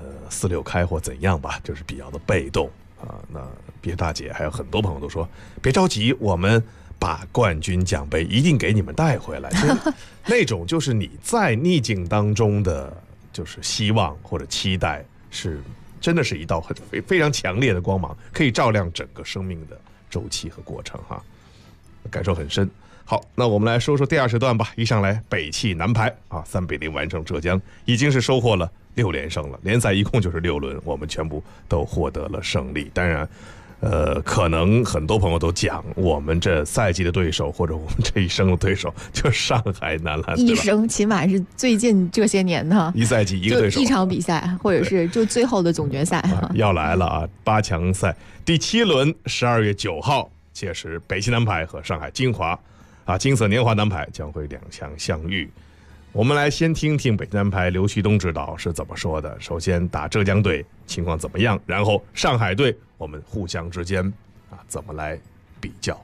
4-6开或怎样吧，就是比较的被动那别大姐还有很多朋友都说别着急，我们把冠军奖杯一定给你们带回来。那种就是你在逆境当中的就是希望或者期待，是真的是一道非常强烈的光芒，可以照亮整个生命的周期和过程感受很深。 好，那我们来说说第二时段吧。一上来北汽男排啊，3-0完胜浙江，已经是收获了6连胜了。联赛一共就是6轮，我们全部都获得了胜利。当然，可能很多朋友都讲，我们这赛季的对手或者我们这一生的对手就是上海男篮， 一生起码是最近这些年的一赛季一个对手， 一场比赛，或者是就最后的总决赛要来了啊！8强赛第7轮，12月9号，届时北汽男排和上海金色年华男排将会2强相遇。我们来先听听北京男排刘旭东指导是怎么说的。首先打浙江队情况怎么样，然后上海队我们互相之间怎么来比较。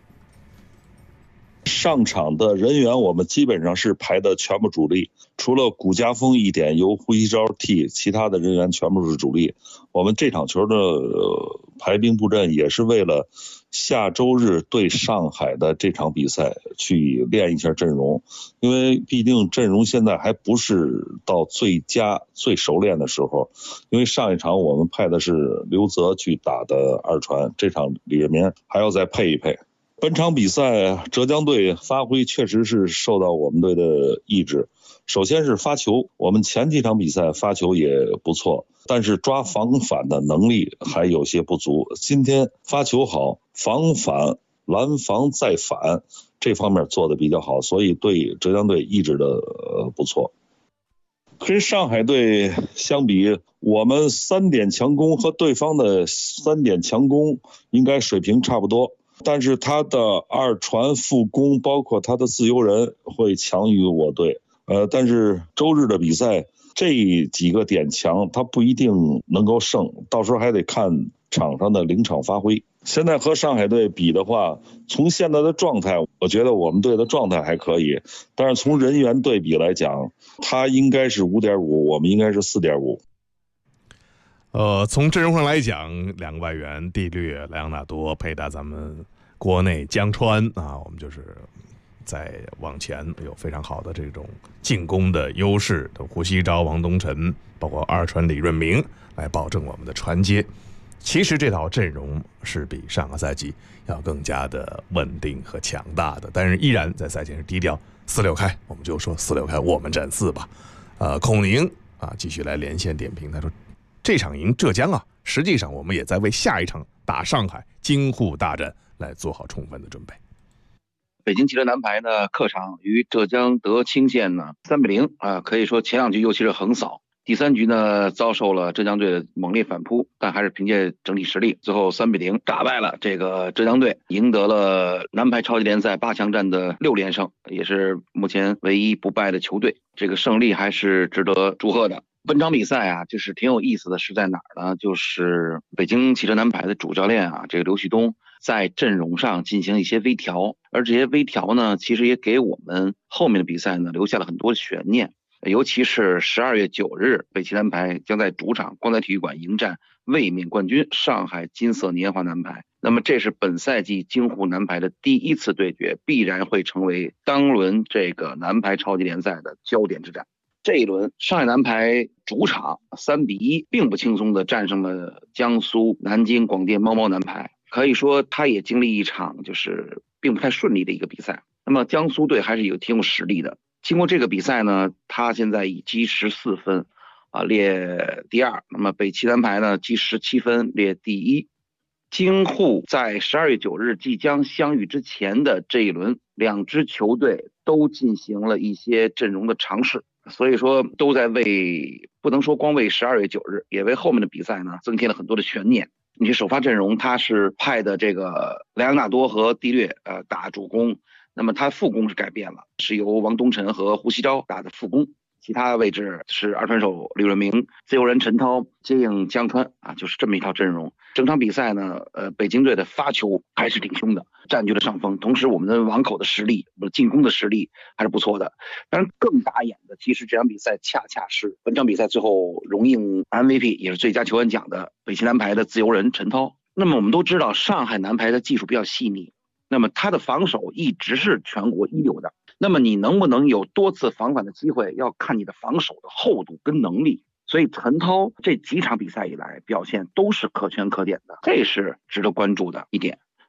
上场的人员我们基本上是排的全部主力，除了谷家锋一点由胡锡昭替，其他的人员全部是主力。我们这场球的排兵布阵也是为了下周日对上海的这场比赛去练一下阵容，因为毕竟阵容现在还不是到最佳最熟练的时候，因为上一场我们派的是刘泽去打的二传，这场里面还要再配一配。本场比赛浙江队发挥确实是受到我们队的抑制，首先是发球，我们前几场比赛发球也不错，但是抓防反的能力还有些不足。今天发球好，防反拦防再反这方面做的比较好，所以对浙江队抑制的不错。跟上海队相比，我们3点强攻和对方的3点强攻应该水平差不多，但是他的二传复攻包括他的自由人会强于我队。但是周日的比赛这几个点强他不一定能够胜，到时候还得看场上的临场发挥。现在和上海队比的话，从现在的状态我觉得我们队的状态还可以，但是从人员对比来讲，他应该是 5.5， 我们应该是 4.5。 从阵容上来讲，2个外援蒂略、莱昂纳多配搭咱们国内江川啊，我们就是在往前有非常好的这种进攻的优势的胡锡昭、王东晨，包括二传李润明来保证我们的传接。其实这套阵容是比上个赛季要更加的稳定和强大的，但是依然在赛前是低调4六开，我们就说4六开，我们占4吧。孔宁继续来连线点评，他说这场赢浙江实际上我们也在为下一场打上海京沪大战来做好充分的准备。 北京汽车男排呢，客场与浙江德清县呢3-0可以说前2局尤其是横扫。第3局呢，遭受了浙江队的猛烈反扑，但还是凭借整体实力，最后3-0打败了这个浙江队，赢得了男排超级联赛8强战的6连胜，也是目前唯一不败的球队。这个胜利还是值得祝贺的。本场比赛就是挺有意思的，是在哪儿呢？就是北京汽车男排的主教练这个刘旭东在阵容上进行一些微调，而这些微调呢，其实也给我们后面的比赛呢留下了很多悬念。尤其是12月9日，北汽男排将在主场光彩体育馆迎战卫冕冠军上海金色年华男排。那么这是本赛季京沪男排的第1次对决，必然会成为当轮这个男排超级联赛的焦点之战。这一轮上海男排主场3-1并不轻松地战胜了江苏南京广电猫猫男排，可以说他也经历一场就是并不太顺利的一个比赛。那么江苏队还是挺有实力的。经过这个比赛呢，他现在以积14分列第2，那么北汽男排呢积17分列第1。京沪在12月9日即将相遇之前的这一轮，2支球队都进行了一些阵容的尝试，所以说都在不能说光为12月9日，也为后面的比赛呢增添了很多的悬念。你首发阵容他是派的这个莱昂纳多和蒂略打主攻，那么他副攻是改变了，是由王东晨和胡锡昭打的副攻，其他位置是二传手李润明、自由人陈涛接应江川就是这么一套阵容。整场比赛呢，北京队的发球还是挺凶的，占据了上风，同时我们的网口的实力、进攻的实力还是不错的。当然更打眼的，其实这场比赛恰恰是本场比赛最后荣膺 MVP 也是最佳球员奖的北汽男排的自由人陈涛。那么我们都知道上海男排的技术比较细腻，那么他的防守一直是全国一流的，那么你能不能有多次防反的机会，要看你的防守的厚度跟能力。所以陈涛这几场比赛以来表现都是可圈可点的，这是值得关注的一点。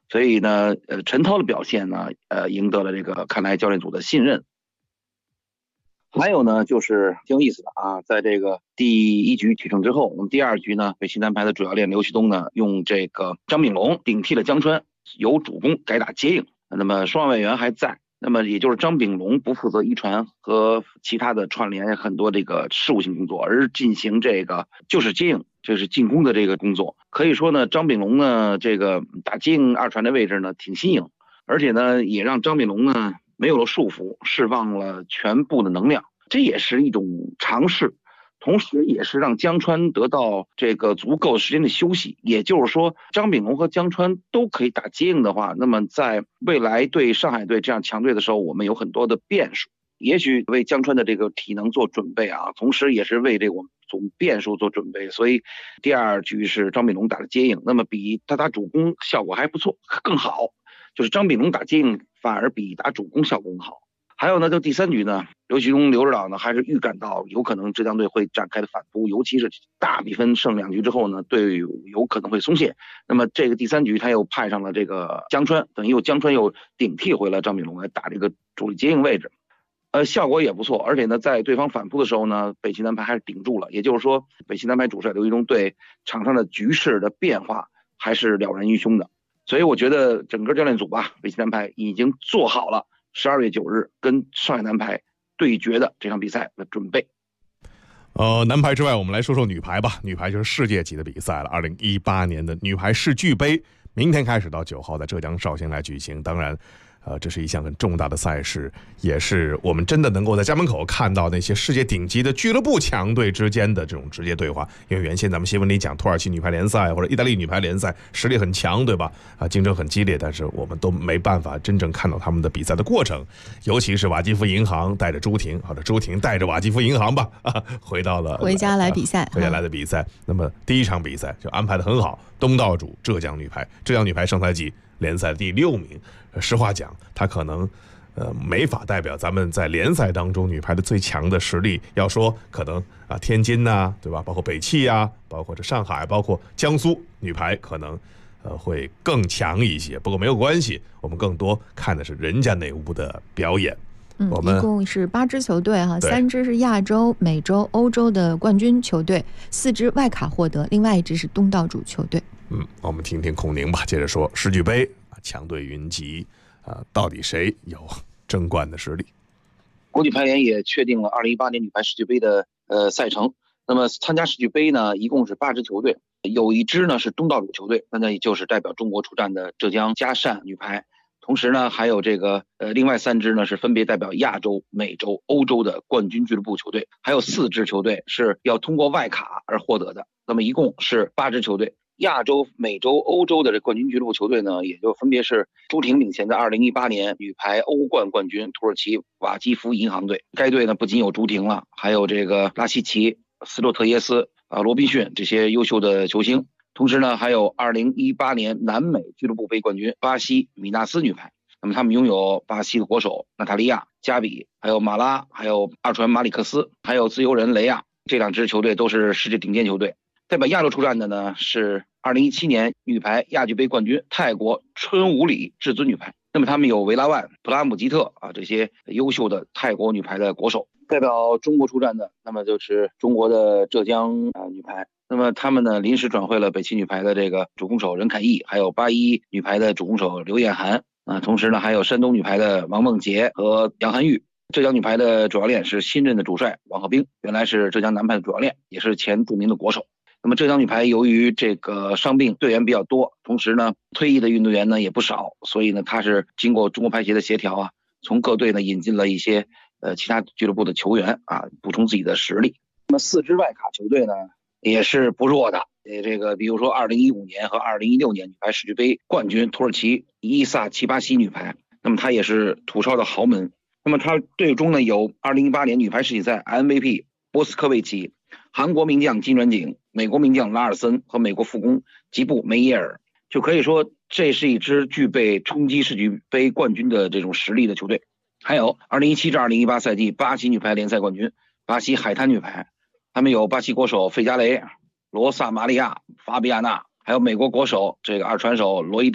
所以呢，陈涛的表现呢，赢得了这个看台教练组的信任。还有呢，就是挺有意思的啊，在这个第1局取胜之后，我们第2局呢，北汽男排的主教练刘旭东呢，用这个张炳龙顶替了江川，由主攻改打接应。那么双外援还在，那么也就是张炳龙不负责一传和其他的串联很多这个事务性工作，而进行这个就是接应，这是进攻的这个工作。可以说呢，张炳龙呢这个打接应2传的位置呢挺新颖，而且呢也让张炳龙呢没有了束缚，释放了全部的能量，这也是一种尝试，同时也是让江川得到这个足够时间的休息。也就是说，张炳龙和江川都可以打接应的话，那么在未来对上海队这样强队的时候，我们有很多的变数，也许为江川的这个体能做准备啊，同时也是为这个我们总变数做准备。所以第2局是张炳龙打的接应，那么比他打主攻效果还不错，更好，就是张炳龙打接应反而比打主攻效果更好。还有呢，就第3局呢，刘旭东刘指导呢还是预感到有可能浙江队会展开的反扑，尤其是大比分胜2局之后呢，队友有可能会松懈。那么这个第3局他又派上了这个江川，等于江川又顶替回了张炳龙来打这个主力接应位置，效果也不错。而且呢，在对方反扑的时候呢，北汽男排还是顶住了。也就是说，北汽男排主帅刘旭东对场上的局势的变化还是了然于胸的。所以我觉得整个教练组吧，北汽男排已经做好了12月9日跟上海男排对决的这场比赛的准备。 男排之外，我们来说说女排吧。女排就是世界级的比赛了。2018年的女排世俱杯，明天开始到9号在浙江绍兴来举行。当然，这是一项很重大的赛事，也是我们真的能够在家门口看到那些世界顶级的俱乐部强队之间的这种直接对话。因为原先咱们新闻里讲土耳其女排联赛或者意大利女排联赛实力很强，对吧？竞争很激烈，但是我们都没办法真正看到他们的比赛的过程。尤其是瓦基弗银行带着朱婷，或者朱婷带着瓦基弗银行吧，回家来比赛。那么第1场比赛就安排得很好，东道主浙江女排。浙江女排上赛季联赛第6名。实话讲，他可能没法代表咱们在联赛当中女排的最强的实力。要说可能天津呐，对吧？包括北汽啊，包括这上海，包括江苏女排可能会更强一些。不过没有关系，我们更多看的是人家内部的表演。我们一共是8支球队哈，3支是亚洲、美洲、欧洲的冠军球队，4支外卡获得，另外1支是东道主球队。 我们听听孔宁吧。接着说世俱杯，强队云集到底谁有争冠的实力？ 国际排联也确定了2018年女排世俱杯的赛程。那么参加世俱杯呢，一共是8支球队，有1支呢是东道主球队，那也就是代表中国出战的浙江嘉善女排。同时呢，还有这个另外3支呢是分别代表亚洲、美洲、欧洲的冠军俱乐部球队，还有4支球队是要通过外卡而获得的。那么一共是8支球队。亚洲、美洲、欧洲的这冠军俱乐部球队呢，也就分别是朱婷领衔的2018年女排欧冠冠军土耳其瓦基弗银行队。该队呢不仅有朱婷了，还有这个拉希奇、斯洛特耶斯、罗宾逊这些优秀的球星。同时呢，还有2018年南美俱乐部杯冠军巴西米纳斯女排。那么他们拥有巴西的国手娜塔莉亚、加比，还有马拉，还有2传马里克斯，还有自由人雷亚。这2支球队都是世界顶尖球队。代表亚洲出战的呢是2017年女排亚俱杯冠军泰国春武里至尊女排。那么他们有维拉万、普拉姆吉特这些优秀的泰国女排的国手。代表中国出战的，那么就是中国的浙江女排。那么他们呢临时转会了北汽女排的这个主攻手任凯毅，还有81女排的主攻手刘艳涵同时呢还有山东女排的王梦洁和杨涵玉。浙江女排的主教练是新任的主帅王鹤兵，原来是浙江男排的主教练，也是前著名的国手。那么浙江女排由于这个伤病队员比较多，同时呢退役的运动员呢也不少，所以呢他是经过中国排协的协调从各队呢引进了一些其他俱乐部的球员补充自己的实力。那么4支外卡球队呢也是不弱的，这个比如说2015年和2016年女排世俱杯冠军土耳其伊萨齐巴西女排，那么他也是土超的豪门。那么他队中呢有2018年女排世锦赛 MVP 波斯科维奇、韩国名将金元景、美国名将拉尔森和美国副攻吉布梅耶尔。就可以说这是一支具备冲击世俱杯冠军的这种实力的球队。还有2017至2018赛季巴西女排联赛冠军巴西海滩女排，他们有巴西国手费加雷、罗萨玛利亚、法比亚纳，还有美国国手这个2传手罗伊德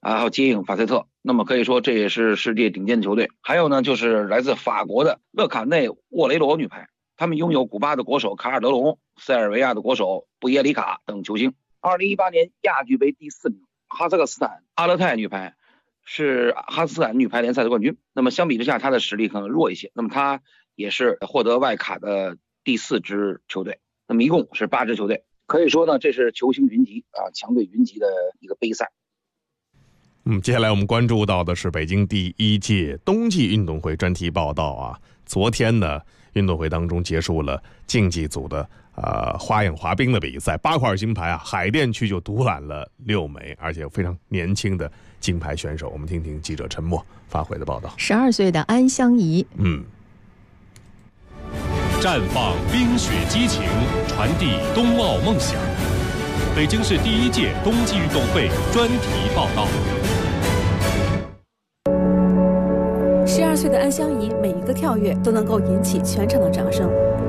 还有接应法塞特。那么可以说这也是世界顶尖球队。还有呢，就是来自法国的勒卡内沃雷罗女排，他们拥有古巴的国手卡尔德隆、塞尔维亚的国手布耶里卡等球星。2018年亚俱杯第4名，哈萨克斯坦阿勒泰女排是哈萨克斯坦女排联赛的冠军。那么相比之下，她的实力可能弱一些。那么她也是获得外卡的第4支球队。那么一共是8支球队。可以说呢，这是球星云集强队云集的一个杯赛。 接下来我们关注到的是北京第1届冬季运动会专题报道啊。昨天呢，运动会当中结束了竞技组的花样滑冰的比赛，8块金牌啊，海淀区就独揽了6枚，而且有非常年轻的金牌选手。我们听听记者陈默发回的报道。 12岁的安香怡， 绽放冰雪激情，传递冬奥梦想。北京市第1届冬季运动会专题报道。 12岁的安香怡每一个跳跃都能够引起全场的掌声。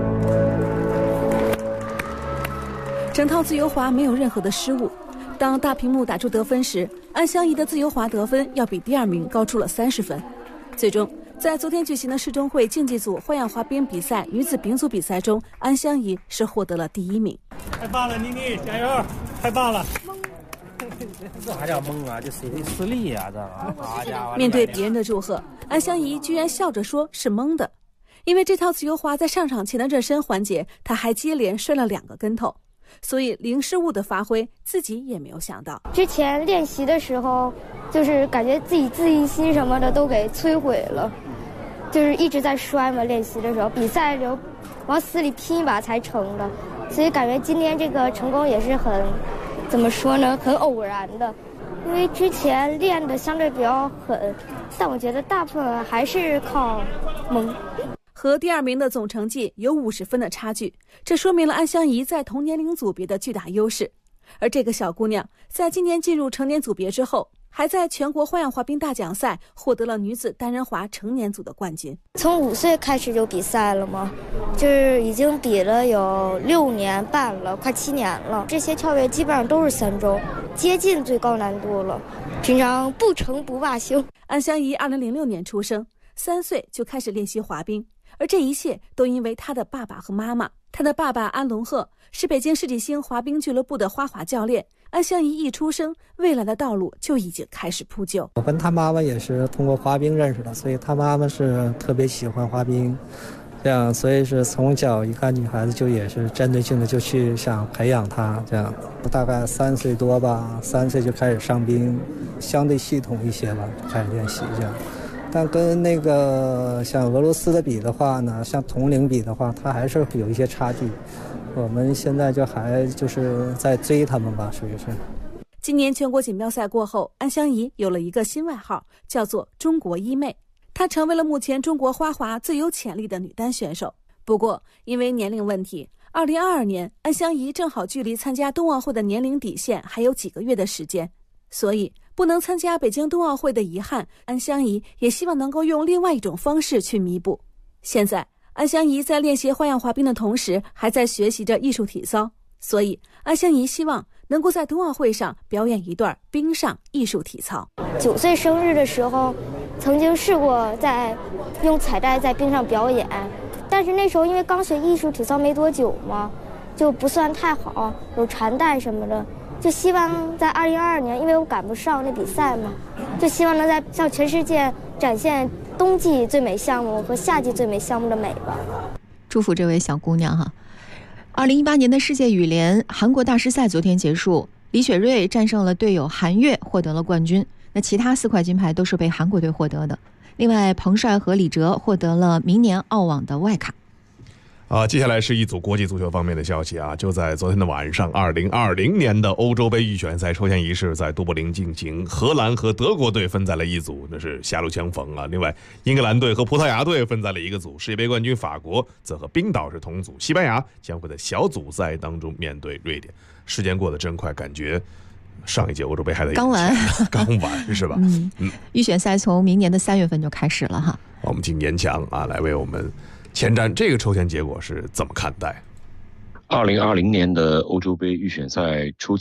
整套自由滑没有任何的失误。当大屏幕打出得分时，安香怡的自由滑得分要比第2名高出了30分。最终，在昨天举行的世中会竞技组花样滑冰比赛女子丙组比赛中，安香怡是获得了第1名。 太棒了，妮妮，加油！太棒了！ 这还叫懵啊？这谁的实力啊？这好家伙！ 面对别人的祝贺，安香怡居然笑着说是懵的，因为这套自由滑在上场前的热身环节，她还接连摔了2个跟头，所以零失误的发挥，自己也没有想到。 之前练习的时候，就是感觉自己自信心什么的都给摧毁了，就是一直在摔嘛。练习的时候，比赛就往死里拼一把才成的，所以感觉今天这个成功也是很，怎么说呢，很偶然的。因为之前练的相对比较狠，但我觉得大部分还是靠懵。 和第2名的总成绩有50分的差距，这说明了安香怡在同年龄组别的巨大优势。而这个小姑娘在今年进入成年组别之后，还在全国花样滑冰大奖赛获得了女子单人滑成年组的冠军。 从5岁开始就比赛了吗？就是已经比了有6年半了，快7年了。这些跳跃基本上都是3周，接近最高难度了。平常不成不罢休。 安香怡2006年出生，3岁就开始练习滑冰，而这一切都因为她的爸爸和妈妈。她的爸爸安龙鹤是北京世纪星滑冰俱乐部的花滑教练。安香怡一出生，未来的道路就已经开始铺就。 我跟她妈妈也是通过滑冰认识的，所以她妈妈是特别喜欢滑冰，这样，所以是从小一看女孩子就也是针对性的就去想培养她，这样。我大概3岁多吧，3岁就开始上冰，相对系统一些吧，开始练习这样。但跟那个像俄罗斯的比的话呢，像同龄比的话，它还是有一些差距。我们现在就还就是在追他们吧，属于是。 今年全国锦标赛过后，安香怡有了一个新外号，叫做中国一妹。她成为了目前中国花滑最有潜力的女单选手。不过因为年龄问题，2022年安香怡正好距离参加冬奥会的年龄底线还有几个月的时间，所以不能参加北京冬奥会的遗憾，安香怡也希望能够用另外一种方式去弥补。现在安香怡在练习花样滑冰的同时，还在学习着艺术体操，所以安香怡希望能够在冬奥会上表演一段冰上艺术体操。 9岁生日的时候，曾经试过在用彩带在冰上表演，但是那时候因为刚学艺术体操没多久嘛，就不算太好，有缠带什么的。就希望在2022年，因为我赶不上那比赛嘛，就希望能在向全世界展现冬季最美项目和夏季最美项目的美吧。 祝福这位小姑娘哈。2018年的世界羽联韩国大师赛昨天结束，李雪芮战胜了队友韩悦，获得了冠军。那其他4块金牌都是被韩国队获得的。另外，彭帅和李哲获得了明年澳网的外卡。 接下来是一组国际足球方面的消息啊，就在昨天的晚上，2020年的欧洲杯预选赛抽签仪式在都柏林进行，荷兰和德国队分在了一组，那是狭路相逢啊。另外，英格兰队和葡萄牙队分在了一个组，世界杯冠军法国则和冰岛是同组，西班牙将会在小组赛当中面对瑞典。时间过得真快，感觉上一届欧洲杯还在刚完是吧？ 预选赛从明年的3月份就开始了哈。 我们请严强啊来为我们前瞻这个抽签结果是怎么看待？ 2020年的欧洲杯预选赛抽签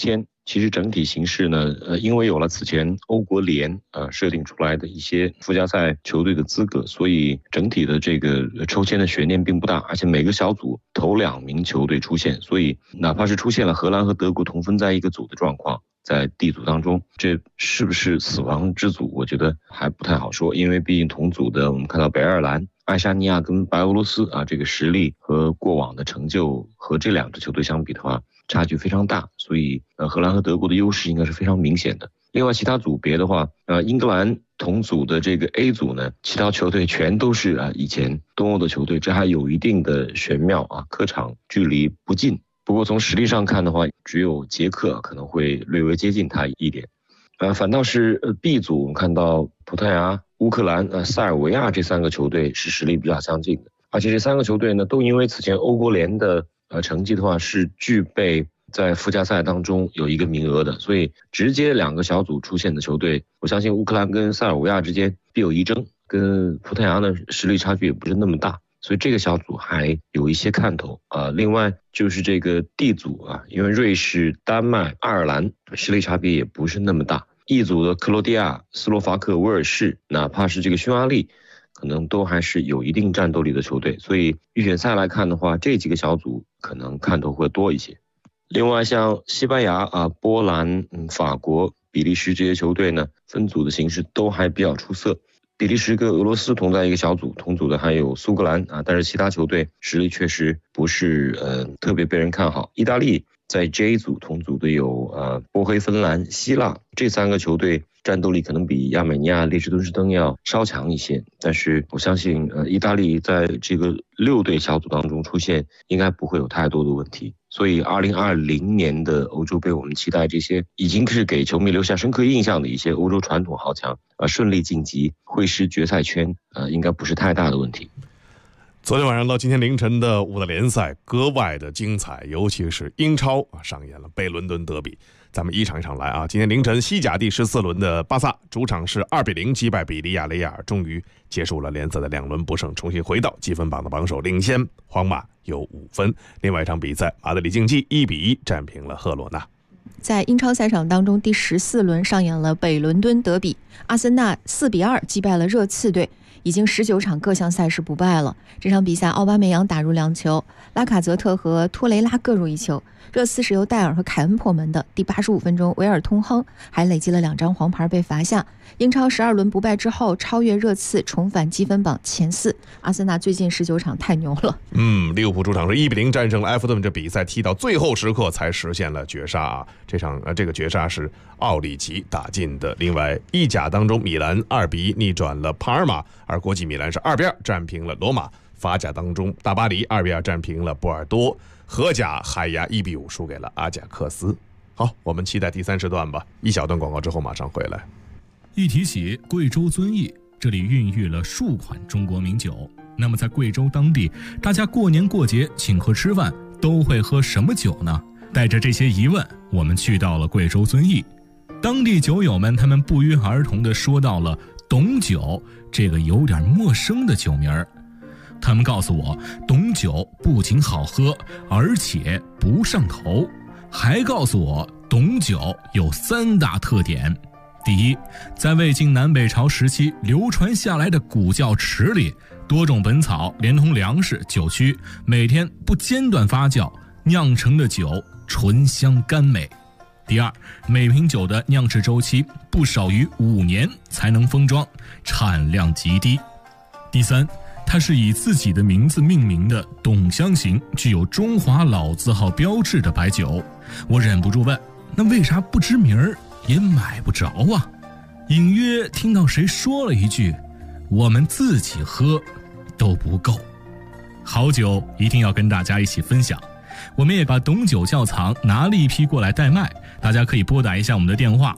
其实整体形势呢，因为有了此前欧国联设定出来的一些附加赛球队的资格，所以整体的这个抽签的悬念并不大，而且每个小组头2名球队出现，所以哪怕是出现了荷兰和德国同分在一个组的状况，在D组当中，这是不是死亡之组，我觉得还不太好说，因为毕竟同组的我们看到北爱尔兰、爱沙尼亚跟白俄罗斯这个实力和过往的成就和这2支球队相比的话，差距非常大，所以荷兰和德国的优势应该是非常明显的。另外其他组别的话，英格兰同组的这个 A 组呢，其他球队全都是以前东欧的球队，这还有一定的玄妙客场距离不近。不过从实力上看的话，只有捷克可能会略微接近他一点。反倒是B 组，我们看到葡萄牙、乌克兰、塞尔维亚这3个球队是实力比较相近的，而且这3个球队呢，都因为此前欧国联的成绩的话是具备在附加赛当中有一个名额的，所以直接2个小组出现的球队，我相信乌克兰跟塞尔维亚之间必有一争，跟葡萄牙呢实力差距也不是那么大，所以这个小组还有一些看头另外就是这个 D 组因为瑞士、丹麦、爱尔兰实力差别也不是那么大，E 组的克罗地亚、斯洛伐克、威尔士，哪怕是这个匈牙利，可能都还是有一定战斗力的球队，所以预选赛来看的话，这几个小组可能看头会多一些。另外像西班牙波兰、法国、比利时这些球队呢，分组的形势都还比较出色。比利时跟俄罗斯同在一个小组，同组的还有苏格兰但是其他球队实力确实不是特别被人看好。意大利在 J 组同组的有波黑、芬兰、希腊，这3个球队战斗力可能比亚美尼亚、列支敦士登要稍强一些，但是我相信意大利在这个6队小组当中出现应该不会有太多的问题。所以2020年的欧洲杯，我们期待这些已经是给球迷留下深刻印象的一些欧洲传统豪强顺利晋级会师决赛圈应该不是太大的问题。 昨天晚上到今天凌晨的5大联赛格外的精彩，尤其是英超上演了北伦敦德比。咱们一场一场来今天凌晨西甲第14轮的巴萨主场是2-0击败比利亚雷亚尔，终于结束了联赛的2轮不胜，重新回到积分榜的榜首，领先皇马有5分。另外一场比赛，马德里竞技1-1战平了赫罗纳。 在英超赛场当中，第14轮上演了北伦敦德比，阿森纳4-2击败了热刺队，已经19场各项赛事不败了。这场比赛奥巴梅扬打入2球，拉卡泽特和托雷拉各入1球。热刺是由戴尔和凯恩破门的。第85分钟，维尔通亨还累积了2张黄牌被罚下。英超12轮不败之后，超越热刺，重返积分榜前4。阿森纳最近19场太牛了。 利物浦主场是1-0战胜了埃弗顿，这比赛踢到最后时刻才实现了绝杀这个绝杀是奥里奇打进的。另外意甲当中，米兰2-1逆转了帕尔马，而国际米兰是2-2战平了罗马。法甲当中，大巴黎2-2战平了波尔多。荷甲海牙1-5输给了阿贾克斯。好，我们期待第3时段吧。一小段广告之后马上回来。 一提起贵州遵义，这里孕育了数款中国名酒。那么在贵州当地，大家过年过节请客吃饭都会喝什么酒呢？带着这些疑问，我们去到了贵州遵义。当地酒友们他们不约而同地说到了董酒这个有点陌生的酒名儿。他们告诉我，董酒不仅好喝，而且不上头，还告诉我董酒有3大特点。第一，在魏晋南北朝时期流传下来的古窖池里，多种本草连同粮食、酒曲，每天不间断发酵，酿成的酒醇香甘美。第二，每瓶酒的酿制周期不少于5年才能封装，产量极低。第三，它是以自己的名字命名的董香型，具有中华老字号标志的白酒。我忍不住问，那为啥不知名儿也买不着啊？隐约听到谁说了一句，我们自己喝都不够。好酒一定要跟大家一起分享。我们也把董酒窖藏拿了一批过来代卖，大家可以拨打一下我们的电话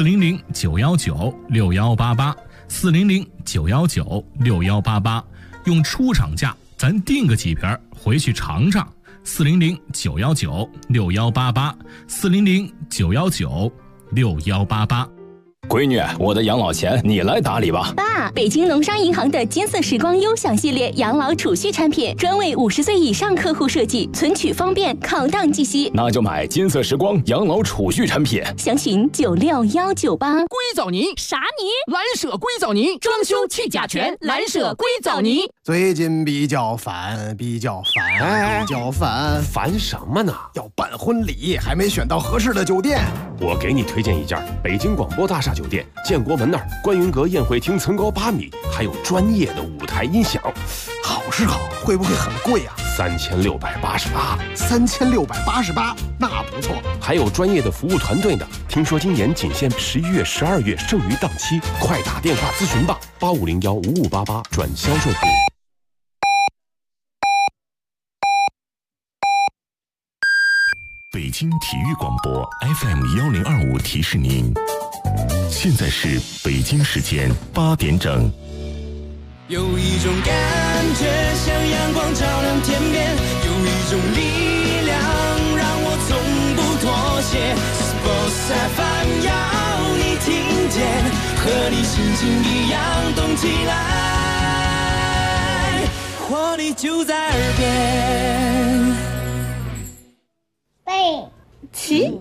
400-919-6188 400-919-6188，用出厂价咱订个几瓶回去尝尝。400-919-6188 400-919-6188。 闺女，我的养老钱你来打理吧。 爸，北京农商银行的金色时光优享系列养老储蓄产品，专为50岁以上客户设计，存取方便，考档即息。 那就买金色时光养老储蓄产品， 详询96198。 硅藻泥啥泥？ 蓝舍硅藻泥，装修去甲醛，蓝舍硅藻泥。 最近比较烦， 烦什么呢？ 要办婚礼，还没选到合适的酒店。 我给你推荐一家北京广播大厦酒店，建国门那儿观云阁宴会厅层高8米，还有专业的舞台音响。 好是好，会不会很贵啊 ？3688。 3688，那不错。 还有专业的服务团队呢。听说今年仅限11月、12月剩余档期，快打电话咨询吧，85015588转销售部。 北京体育广播 FM1025提示您，现在是北京时间8点整。 有一种感觉像阳光照亮天边，有一种力量让我从不妥协。Sports FM 要你听见，和你心情一样动起来，活力就在耳边。 起，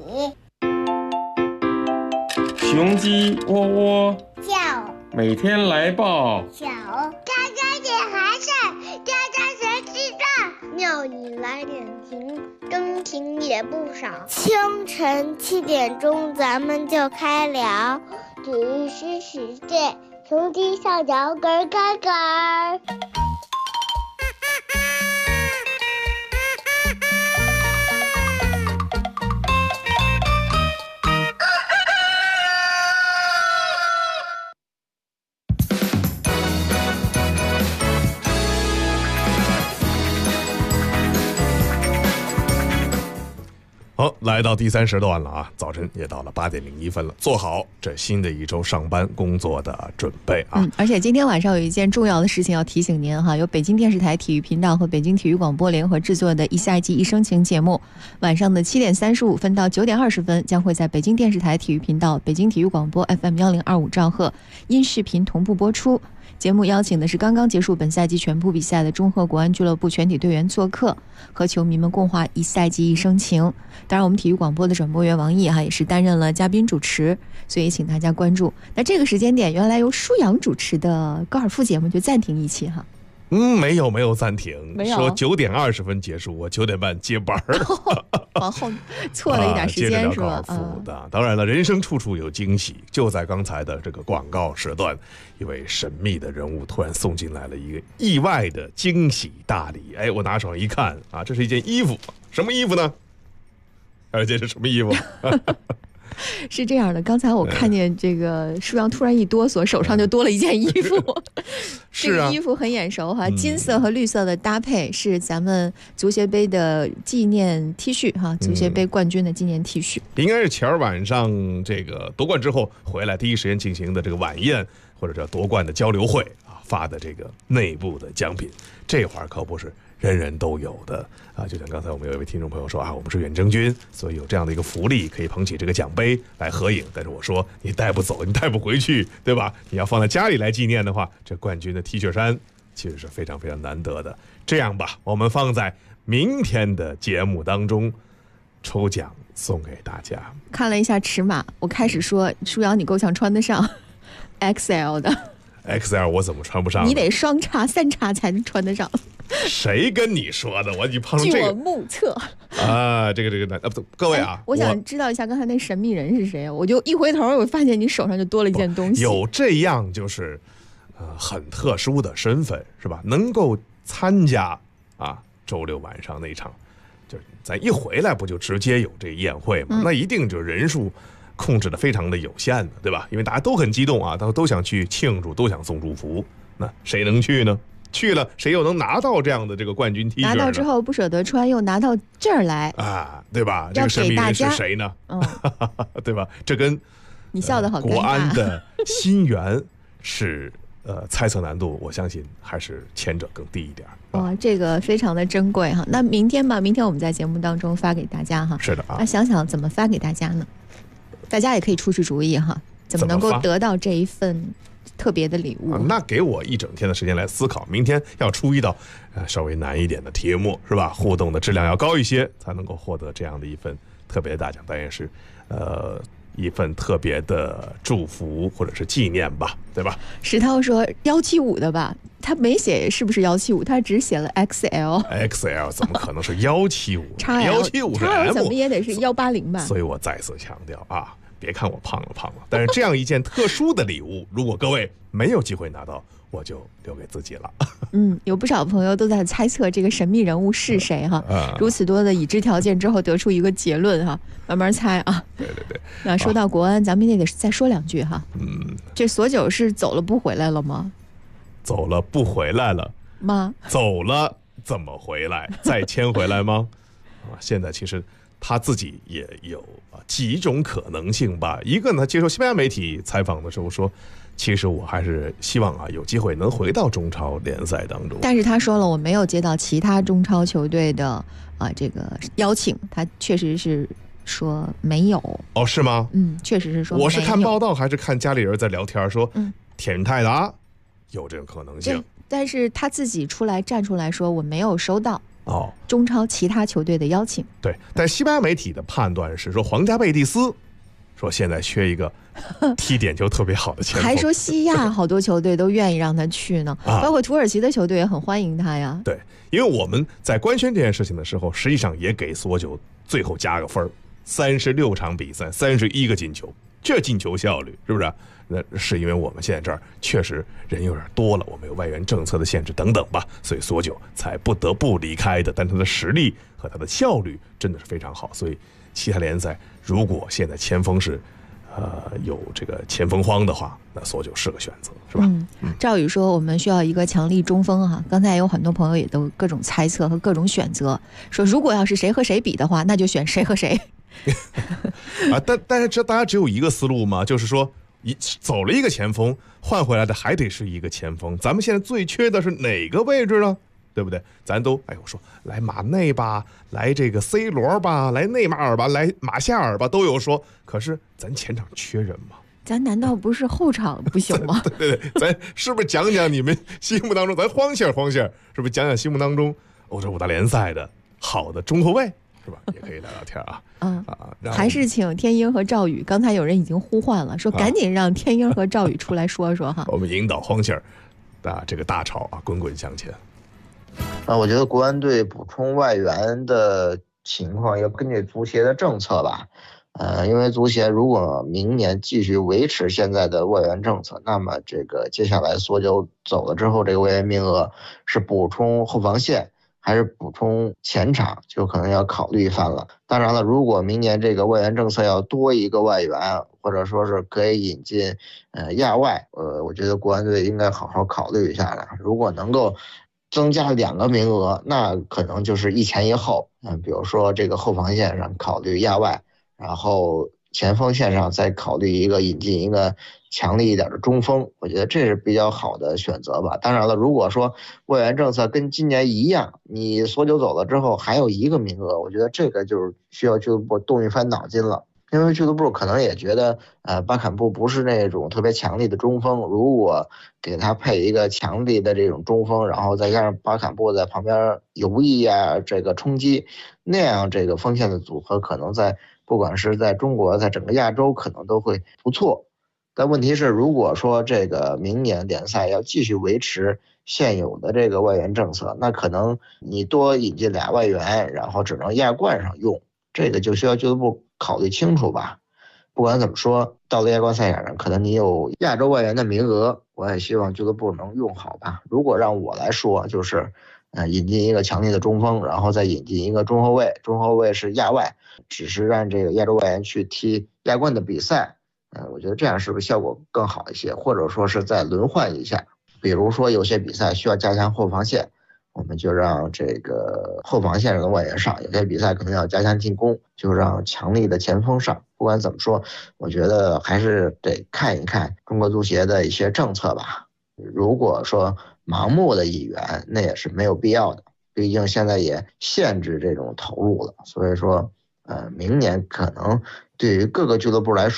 雄鸡喔喔叫， 每天来报小，家家点寒碜，家家谁知道？鸟你来点情，钟情也不少。清晨7点钟，咱们就开聊，只是世界，雄鸡上脚咯咯咯。 好，来到第3时段了啊！早晨也到了8点01分了，做好这新的一周上班工作的准备啊！ 而且今天晚上有一件重要的事情要提醒您哈，由北京电视台体育频道和北京体育广播联合制作的一赛季一生情节目，晚上的7点35分到9点20分将会在北京电视台体育频道、北京体育广播 FM1025兆赫因视频同步播出。节目邀请的是刚刚结束本赛季全部比赛的中赫国安俱乐部全体队员做客，和球迷们共话一赛季一生情。当然我们体育广播的转播员王毅也是担任了嘉宾主持，所以请大家关注。那这个时间点原来由舒阳主持的高尔夫节目就暂停一期哈。 没有暂停，说9点20分结束，我9点半接班往后错了一点时间是吧？ 当然了，人生处处有惊喜，就在刚才的这个广告时段，一位神秘的人物突然送进来了一个意外的惊喜大礼。哎，我拿手上一看啊，这是一件衣服，什么衣服呢？而且是什么衣服？ 是这样的，刚才我看见这个舒阳突然一哆嗦，手上就多了一件衣服。 是啊， 这个衣服很眼熟哈，金色和绿色的搭配是咱们足协杯的纪念 T 恤哈，足协杯冠军的纪念 T 恤。 应该是前儿晚上这个夺冠之后回来第一时间进行的这个晚宴或者叫夺冠的交流会啊发的这个内部的奖品，这会儿可不是人人都有的啊！就像刚才我们有一位听众朋友说啊，我们是远征军，所以有这样的一个福利，可以捧起这个奖杯来合影。但是我说你带不走，你带不回去，对吧？你要放在家里来纪念的话，这冠军的 T 恤衫其实是非常非常难得的。这样吧，我们放在明天的节目当中抽奖送给大家。 看了一下尺码，我开始说舒阳你够呛穿得上 XL 的。 XL 我怎么穿不上？ 你得双叉3叉才能穿得上。 谁跟你说的？你碰上这个？ 据我目测啊，这个各位啊， 我想知道一下刚才那神秘人是谁。我就一回头，我发现你手上就多了一件东西。 有这样就是很特殊的身份是吧？能够参加啊周六晚上那场，就是咱一回来不就直接有这宴会吗？那一定就人数控制的非常的有限的，对吧？因为大家都很激动啊，都想去庆祝，都想送祝福。那谁能去呢？去了谁又能拿到这样的这个冠军 T 恤？ 拿到之后不舍得穿，又拿到这儿来啊，对吧？这个神秘人是谁呢？对吧？这跟你笑得好尴尬。 国安的新援是猜测难度，我相信还是前者更低一点。 哇，这个非常的珍贵哈。那明天吧，明天我们在节目当中发给大家哈。 是的啊。 那想想怎么发给大家呢？大家也可以出出主意哈。 怎么能够得到这一份特别的礼物？ 那给我一整天的时间来思考，明天要出一道稍微难一点的题目，是吧？互动的质量要高一些，才能够获得这样的一份特别的大奖，当然是一份特别的祝福或者是纪念吧，对吧？ 石涛说175的吧，他没写是不是175，他只写了 XL。XL 怎么可能是175？175是 M， 怎么也得是180吧？ 所以我再次强调啊，别看我胖了，但是这样一件特殊的礼物，如果各位没有机会拿到，我就留给自己了。 有不少朋友都在猜测这个神秘人物是谁哈。如此多的已知条件之后得出一个结论哈，慢慢猜啊。 对。 那说到国安，咱们也得再说两句哈。这索九是走了不回来了吗？ 走了不回来了吗？ 走了怎么回来？再签回来吗？现在其实他自己也有几种可能性吧。一个呢，接受西班牙媒体采访的时候说，其实我还是希望有机会能回到中超联赛当中。 但是他说了，我没有接到其他中超球队的这个邀请，他确实是说没有。 哦，是吗？ 确实是说没有。 我是看报道还是看家里人在聊天说，田泰达有这种可能性。 但是他自己站出来说，我没有收到中超其他球队的邀请。 对，但西班牙媒体的判断是说，皇家贝蒂斯说现在缺一个踢点球特别好的前锋， 还说西亚好多球队都愿意让他去呢，包括土耳其的球队也很欢迎他呀。 对，因为我们在官宣这件事情的时候，实际上也给索九最后加个分，36场比赛31个进球，这进球效率是不是？那是因为我们现在这儿确实人有点多了，我们有外援政策的限制等等吧，所以索九才不得不离开的。但他的实力和他的效率真的是非常好，所以其他联赛如果现在前锋是有这个前锋荒的话，那索九是个选择，是吧？ 赵宇说我们需要一个强力中锋哈。刚才有很多朋友也都各种猜测和各种选择，说如果要是谁和谁比的话，那就选谁和谁。 但是大家只有一个思路嘛，就是说走了一个前锋，换回来的还得是一个前锋。咱们现在最缺的是哪个位置呢？对不对？咱都说来马内吧，来这个 C 罗吧，来内马尔吧，来马夏尔吧，都有说。可是咱前场缺人吗？ 咱难道不是后场不行吗？ 对，咱是不是讲讲你们心目当中，咱慌线，是不是讲讲心目当中欧洲5大联赛的好的中后卫，是吧？也可以聊聊天啊。 还是请天鹰和赵宇。刚才有人已经呼唤了，说赶紧让天鹰和赵宇出来说说哈。 我们引导慌线这个大潮滚滚向前。 我觉得国安队补充外援的情况要根据足协的政策吧。因为足协如果明年继续维持现在的外援政策，那么这个接下来索九走了之后，这个外援名额是补充后防线还是补充前场，就可能要考虑一番了。当然了，如果明年这个外援政策要多一个外援，或者说是可以引进亚外，我觉得国安队应该好好考虑一下了。如果能够增加2个名额，那可能就是一前一后。比如说这个后防线上考虑亚外，然后前锋线上再考虑引进一个强力一点的中锋，我觉得这是比较好的选择吧。当然了，如果说外援政策跟今年一样，你索九走了之后还有1个名额，我觉得这个就是需要俱乐部动一番脑筋了。因为俱乐部可能也觉得巴坎布不是那种特别强力的中锋，如果给他配一个强力的这种中锋，然后再加上巴坎布在旁边游弋这个冲击，那样这个锋线的组合可能不管是在中国，在整个亚洲可能都会不错。但问题是，如果说这个明年联赛要继续维持现有的这个外援政策，那可能你多引进2外援，然后只能亚冠上用，这个就需要俱乐部考虑清楚吧。不管怎么说，到了亚冠赛场上，可能你有亚洲外援的名额，我也希望俱乐部能用好吧。如果让我来说，就是引进一个强力的中锋，然后再引进一个中后卫，中后卫是亚外，只是让这个亚洲外援去踢亚冠的比赛，我觉得这样是不是效果更好一些？或者说是再轮换一下，比如说有些比赛需要加强后防线，我们就让这个后防线上的外援上，有些比赛可能要加强进攻，就让强力的前锋上。不管怎么说，我觉得还是得看一看中国足协的一些政策吧。如果说盲目的引援，那也是没有必要的，毕竟现在也限制这种投入了。所以说明年可能对于各个俱乐部来说，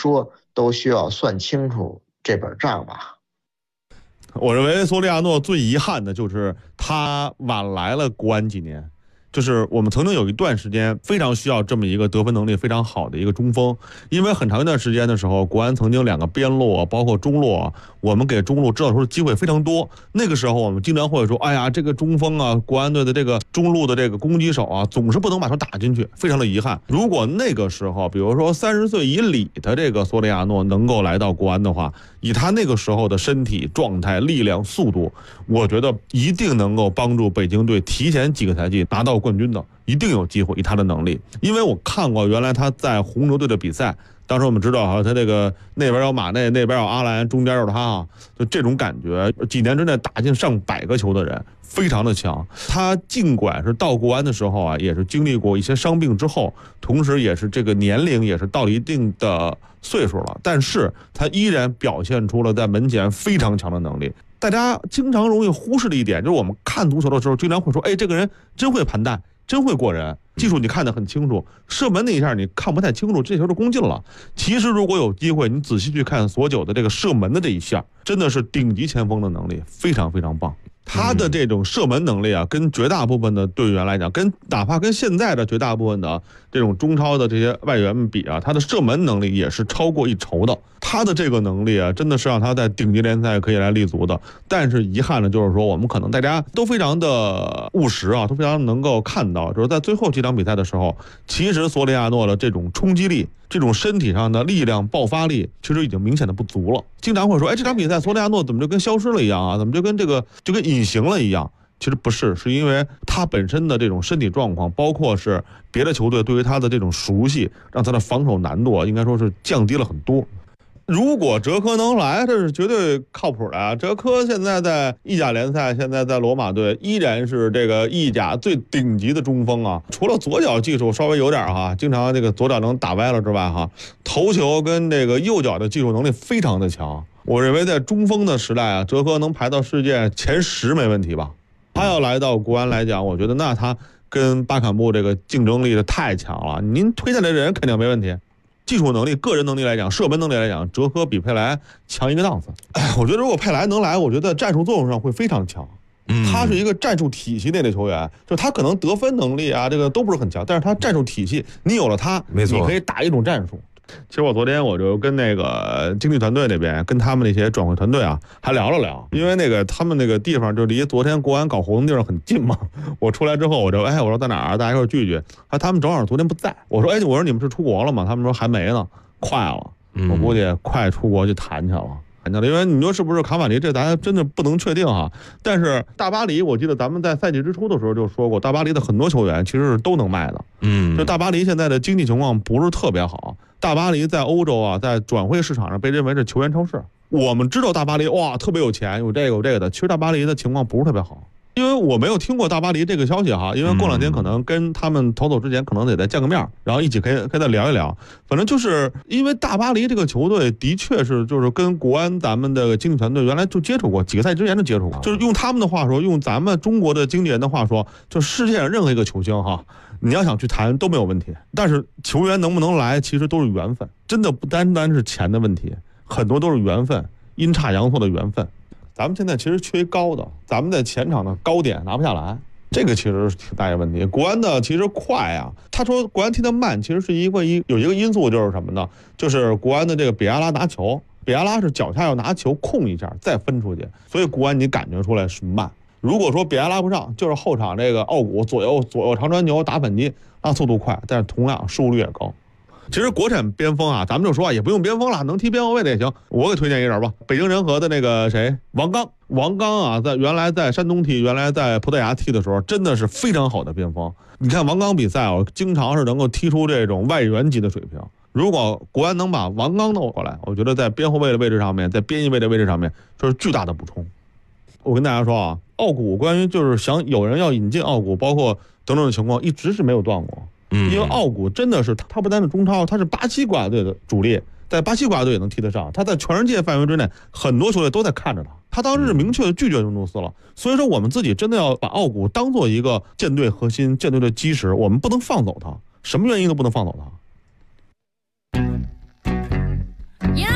都需要算清楚这本账吧。 我认为索里亚诺最遗憾的就是他晚来了国安几年。就是我们曾经有一段时间非常需要这么一个得分能力非常好的一个中锋，因为很长一段时间的时候，国安曾经2个边路包括中路，我们给中路制造出的机会非常多。那个时候我们经常会说，哎呀，这个中锋啊，国安队的这个中路的这个攻击手啊，总是不能把球打进去，非常的遗憾。如果那个时候，比如说30岁以里的这个索里亚诺能够来到国安的话，以他那个时候的身体状态、力量、速度，我觉得一定能够帮助北京队提前几个赛季拿到冠军的，一定有机会，以他的能力。因为我看过原来他在红牛队的比赛，当时我们知道他这个那边有马内，那边有阿兰，中间有他就这种感觉，几年之内打进上100个球的人，非常的强。他尽管是到国安的时候也是经历过一些伤病之后，同时也是这个年龄也是到了一定的岁数了，但是他依然表现出了在门前非常强的能力。大家经常容易忽视的一点，就是我们看足球的时候经常会说，哎，这个人真会盘带，真会过人，技术你看得很清楚，射门那一下你看不太清楚，这球就攻进了。其实如果有机会，你仔细去看索九的这个射门的这一下，真的是顶级前锋的能力，非常非常棒。他的这种射门能力跟绝大部分的队员来讲，哪怕跟现在的绝大部分的这种中超的这些外援们比他的射门能力也是超过一筹的。他的这个能力真的是让他在顶级联赛可以来立足的。但是遗憾的就是说，我们可能大家都非常的务实都非常能够看到，就是在最后几场比赛的时候，其实索里亚诺的这种冲击力、这种身体上的力量、爆发力，其实已经明显的不足了。经常会说，哎，这场比赛索里亚诺怎么就跟消失了一样怎么就跟隐形了一样？其实不是，是因为他本身的这种身体状况，包括是别的球队对于他的这种熟悉，让他的防守难度应该说是降低了很多。如果哲科能来，这是绝对靠谱的哲科现在在意甲联赛，现在在罗马队依然是这个意甲最顶级的中锋除了左脚技术稍微有点经常这个左脚能打歪了之外头球跟这个右脚的技术能力非常的强。我认为在中锋的时代哲科能排到世界前10没问题吧。他要来到国安来讲，我觉得那他跟巴坎布这个竞争力是太强了，您推下来的人肯定没问题。技术能力、个人能力来讲，射门能力来讲，哲科比佩莱强一个档次。我觉得如果佩莱能来，我觉得战术作用上会非常强。他是一个战术体系内的球员，就他可能得分能力这个都不是很强，但是他战术体系，你有了他，没错，你可以打一种战术。其实我昨天我就跟那个经纪团队那边，跟他们那些转会团队还聊了聊，因为那个他们那个地方就离昨天国安搞活动地方很近嘛。我出来之后我就我说在哪儿大家一块聚聚。他们正好昨天不在，我说你们是出国了吗？他们说还没呢，快了，我估计快出国就谈去了。因为你说是不是卡瓦尼，这咱真的不能确定但是大巴黎，我记得咱们在赛季之初的时候就说过，大巴黎的很多球员其实是都能卖的。就大巴黎现在的经济情况不是特别好，大巴黎在欧洲在转会市场上被认为是球员超市。我们知道大巴黎特别有钱，有这个有这个的，其实大巴黎的情况不是特别好。因为我没有听过大巴黎这个消息因为过2天可能跟他们逃走之前可能得再见个面，然后一起可以再聊一聊。反正就是因为大巴黎这个球队的确是就是跟国安咱们的经纪团队原来就接触过，几个赛季之前就接触过，就是用他们的话说，用咱们中国的经纪人的话说，就世界上任何一个球星你要想去谈都没有问题，但是球员能不能来其实都是缘分，真的不单单是钱的问题，很多都是缘分，阴差阳错的缘分。咱们现在其实缺高的，咱们在前场的高点拿不下来，这个其实是挺大一个问题。国安的其实快他说国安踢得慢，其实是有一个因素就是什么呢？就是国安的这个比亚拉拿球，比亚拉是脚下要拿球控一下再分出去，所以国安你感觉出来是慢。如果说比亚拉不上，就是后场这个奥古左右长传球打反击，那速度快，但是同样失误率也高。其实国产边锋咱们就说也不用边锋了，能踢边后卫的也行。我给推荐一人吧，北京人和的那个谁，王刚在原来在山东踢，原来在葡萄牙踢的时候，真的是非常好的边锋。你看王刚比赛经常是能够踢出这种外援级的水平。如果国安能把王刚弄过来，我觉得在边后卫的位置上面，在边翼位的位置上面，就是巨大的补充。我跟大家说奥古关于就是想有人要引进奥古，包括等等的情况，一直是没有断过。因为奥古真的是他不单是中超，他是巴西国家队的主力，在巴西国家队也能踢得上，他在全世界范围之内很多球队都在看着他。他当时是明确的拒绝尤努斯了，所以说我们自己真的要把奥古当做一个舰队核心、舰队的基石，我们不能放走他，什么原因都不能放走他。 呀，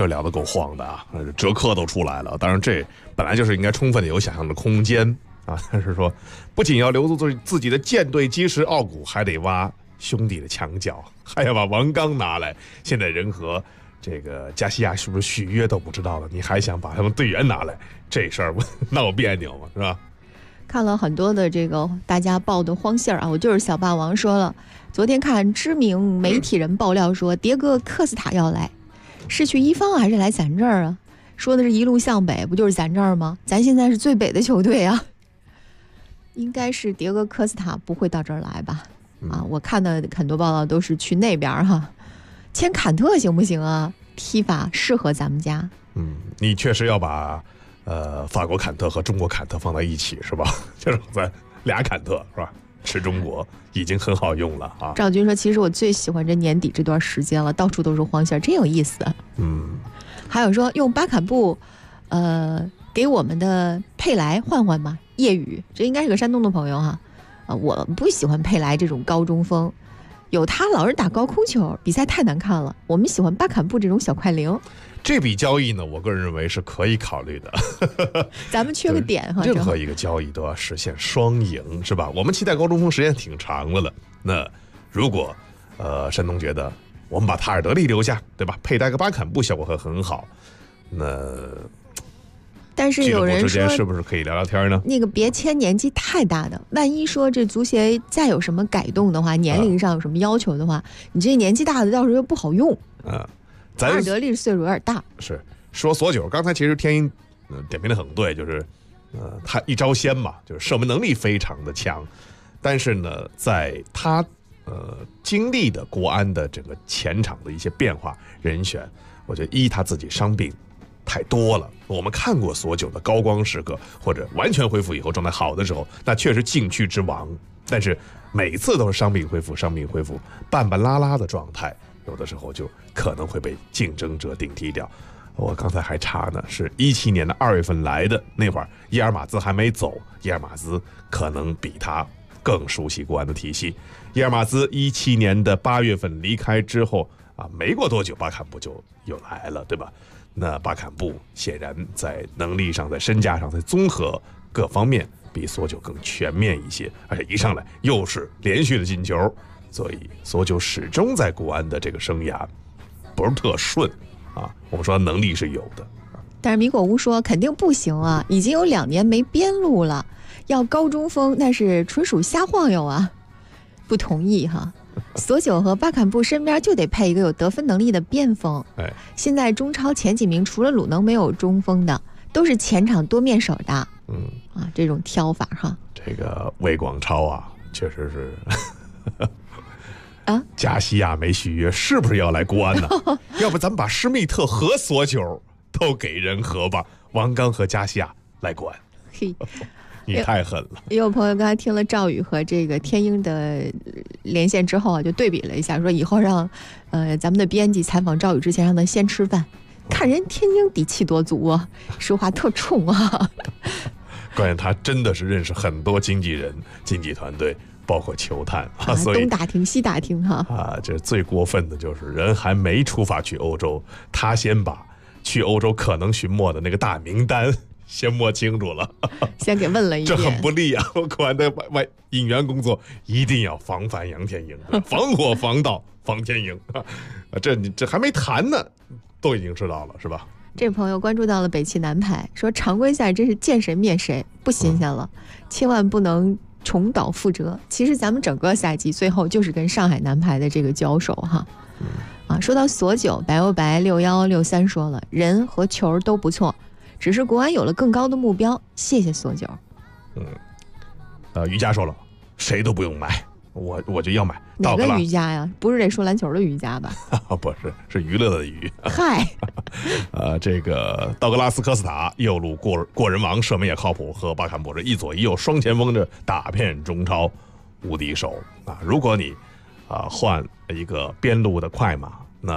这聊得够晃的啊，折扣都出来了。当然，这本来就是应该充分的有想象的空间啊。但是说，不仅要留住自己的舰队基石傲骨，还得挖兄弟的墙角，还要把王刚拿来。现在人和这个加西亚是不是续约都不知道了，你还想把他们队员拿来，这事儿闹别扭嘛，是吧？ 看了很多的这个大家报的荒信儿啊，我就是小霸王说了，昨天看知名媒体人爆料说，迭戈科斯塔要来，是去一方还是来咱这儿啊？说的是一路向北，不就是咱这儿吗？咱现在是最北的球队啊，应该是迭戈科斯塔不会到这儿来吧？啊，我看的很多报道都是去那边哈。签坎特行不行啊？踢法适合咱们家。 你确实要把法国坎特和中国坎特放在一起是吧？就是咱俩坎特是吧？吃中国已经很好用了啊。 赵军说，其实我最喜欢这年底这段时间了，到处都是黄线，真有意思。还有说用巴坎布给我们的佩莱换换嘛，叶宇，这应该是个山东的朋友哈。我不喜欢佩莱这种高中锋，有他老是打高空球，比赛太难看了。我们喜欢巴坎布这种小快灵。 这笔交易呢，我个人认为是可以考虑的。 咱们缺个点哈， 任何一个交易都要实现双赢，是吧？我们期待高中锋时间挺长的了。那如果山东觉得我们把塔尔德利留下，对吧？佩戴个巴坎布效果会很好，那但是有人说之间是不是可以聊聊天呢？ 那个别签年纪太大的，万一说这足协再有什么改动的话，年龄上有什么要求的话，你这年纪大的到时候又不好用。塔尔德利岁数有点大。 是说索九，刚才其实天一点评的很对，就是他一招鲜嘛，就是射门能力非常的强，但是呢，在他经历的国安的整个前场的一些变化人选，我觉得他自己伤病太多了。我们看过索九的高光时刻，或者完全恢复以后状态好的时候，那确实禁区之王。但是每次都是伤病恢复，半半拉拉的状态，有的时候就可能会被竞争者顶替掉。我刚才还查呢，是17年的2月份来的那会儿，伊尔马兹还没走，伊尔马兹可能比他更熟悉国安的体系。伊尔马兹17年的8月份离开之后啊，没过多久巴坎布就又来了，对吧？那巴坎布显然在能力上、在身价上、在综合各方面比索九更全面一些，而且一上来又是连续的进球，所以索九始终在国安的这个生涯不是特顺啊。我们说能力是有的， 但是米果乌说肯定不行啊，已经有2年没边路了，要高中锋那是纯属瞎晃悠啊，不同意哈。索九和巴坎布身边就得配一个有得分能力的边锋。现在中超前几名除了鲁能没有中锋的，都是前场多面手的。这种挑法哈。 这个魏广超啊，确实是加西亚没续约，是不是要来国安呢？要不咱们把施密特和索九都给人和吧，王刚和加西亚来国安。你太狠了。 也有朋友刚才听了赵宇和这个天鹰的连线之后啊，就对比了一下，说以后让咱们的编辑采访赵宇之前让他先吃饭，看人天鹰底气多足啊，说话特冲啊。 关键他真的是认识很多经纪人、经纪团队，包括球探所以东打听西打听哈。 这最过分的就是人还没出发去欧洲，他先把去欧洲可能寻摸的那个大名单先摸清楚了， 先给问了一遍， 这很不利啊！国安的外引援工作一定要防范杨天鹰，防火防盗防天鹰这还没谈呢，都已经知道了是吧？ 这朋友关注到了北汽男排，说常规赛真是见谁灭谁，不新鲜了，千万不能重蹈覆辙。其实咱们整个赛季最后就是跟上海男排的这个交手哈。说到索九，白欧白6163说了，人和球都不错，只是国安有了更高的目标，谢谢索九。 瑜伽说了，谁都不用买，我就要买。 哪个瑜伽呀？不是这说篮球的瑜伽吧？ 不是，是娱乐的娱。 嗨， 这个道格拉斯科斯塔右路过人王，射门也靠谱，和巴坎布这一左一右双前锋，这打遍中超无敌手啊！如果你换一个边路的快马，那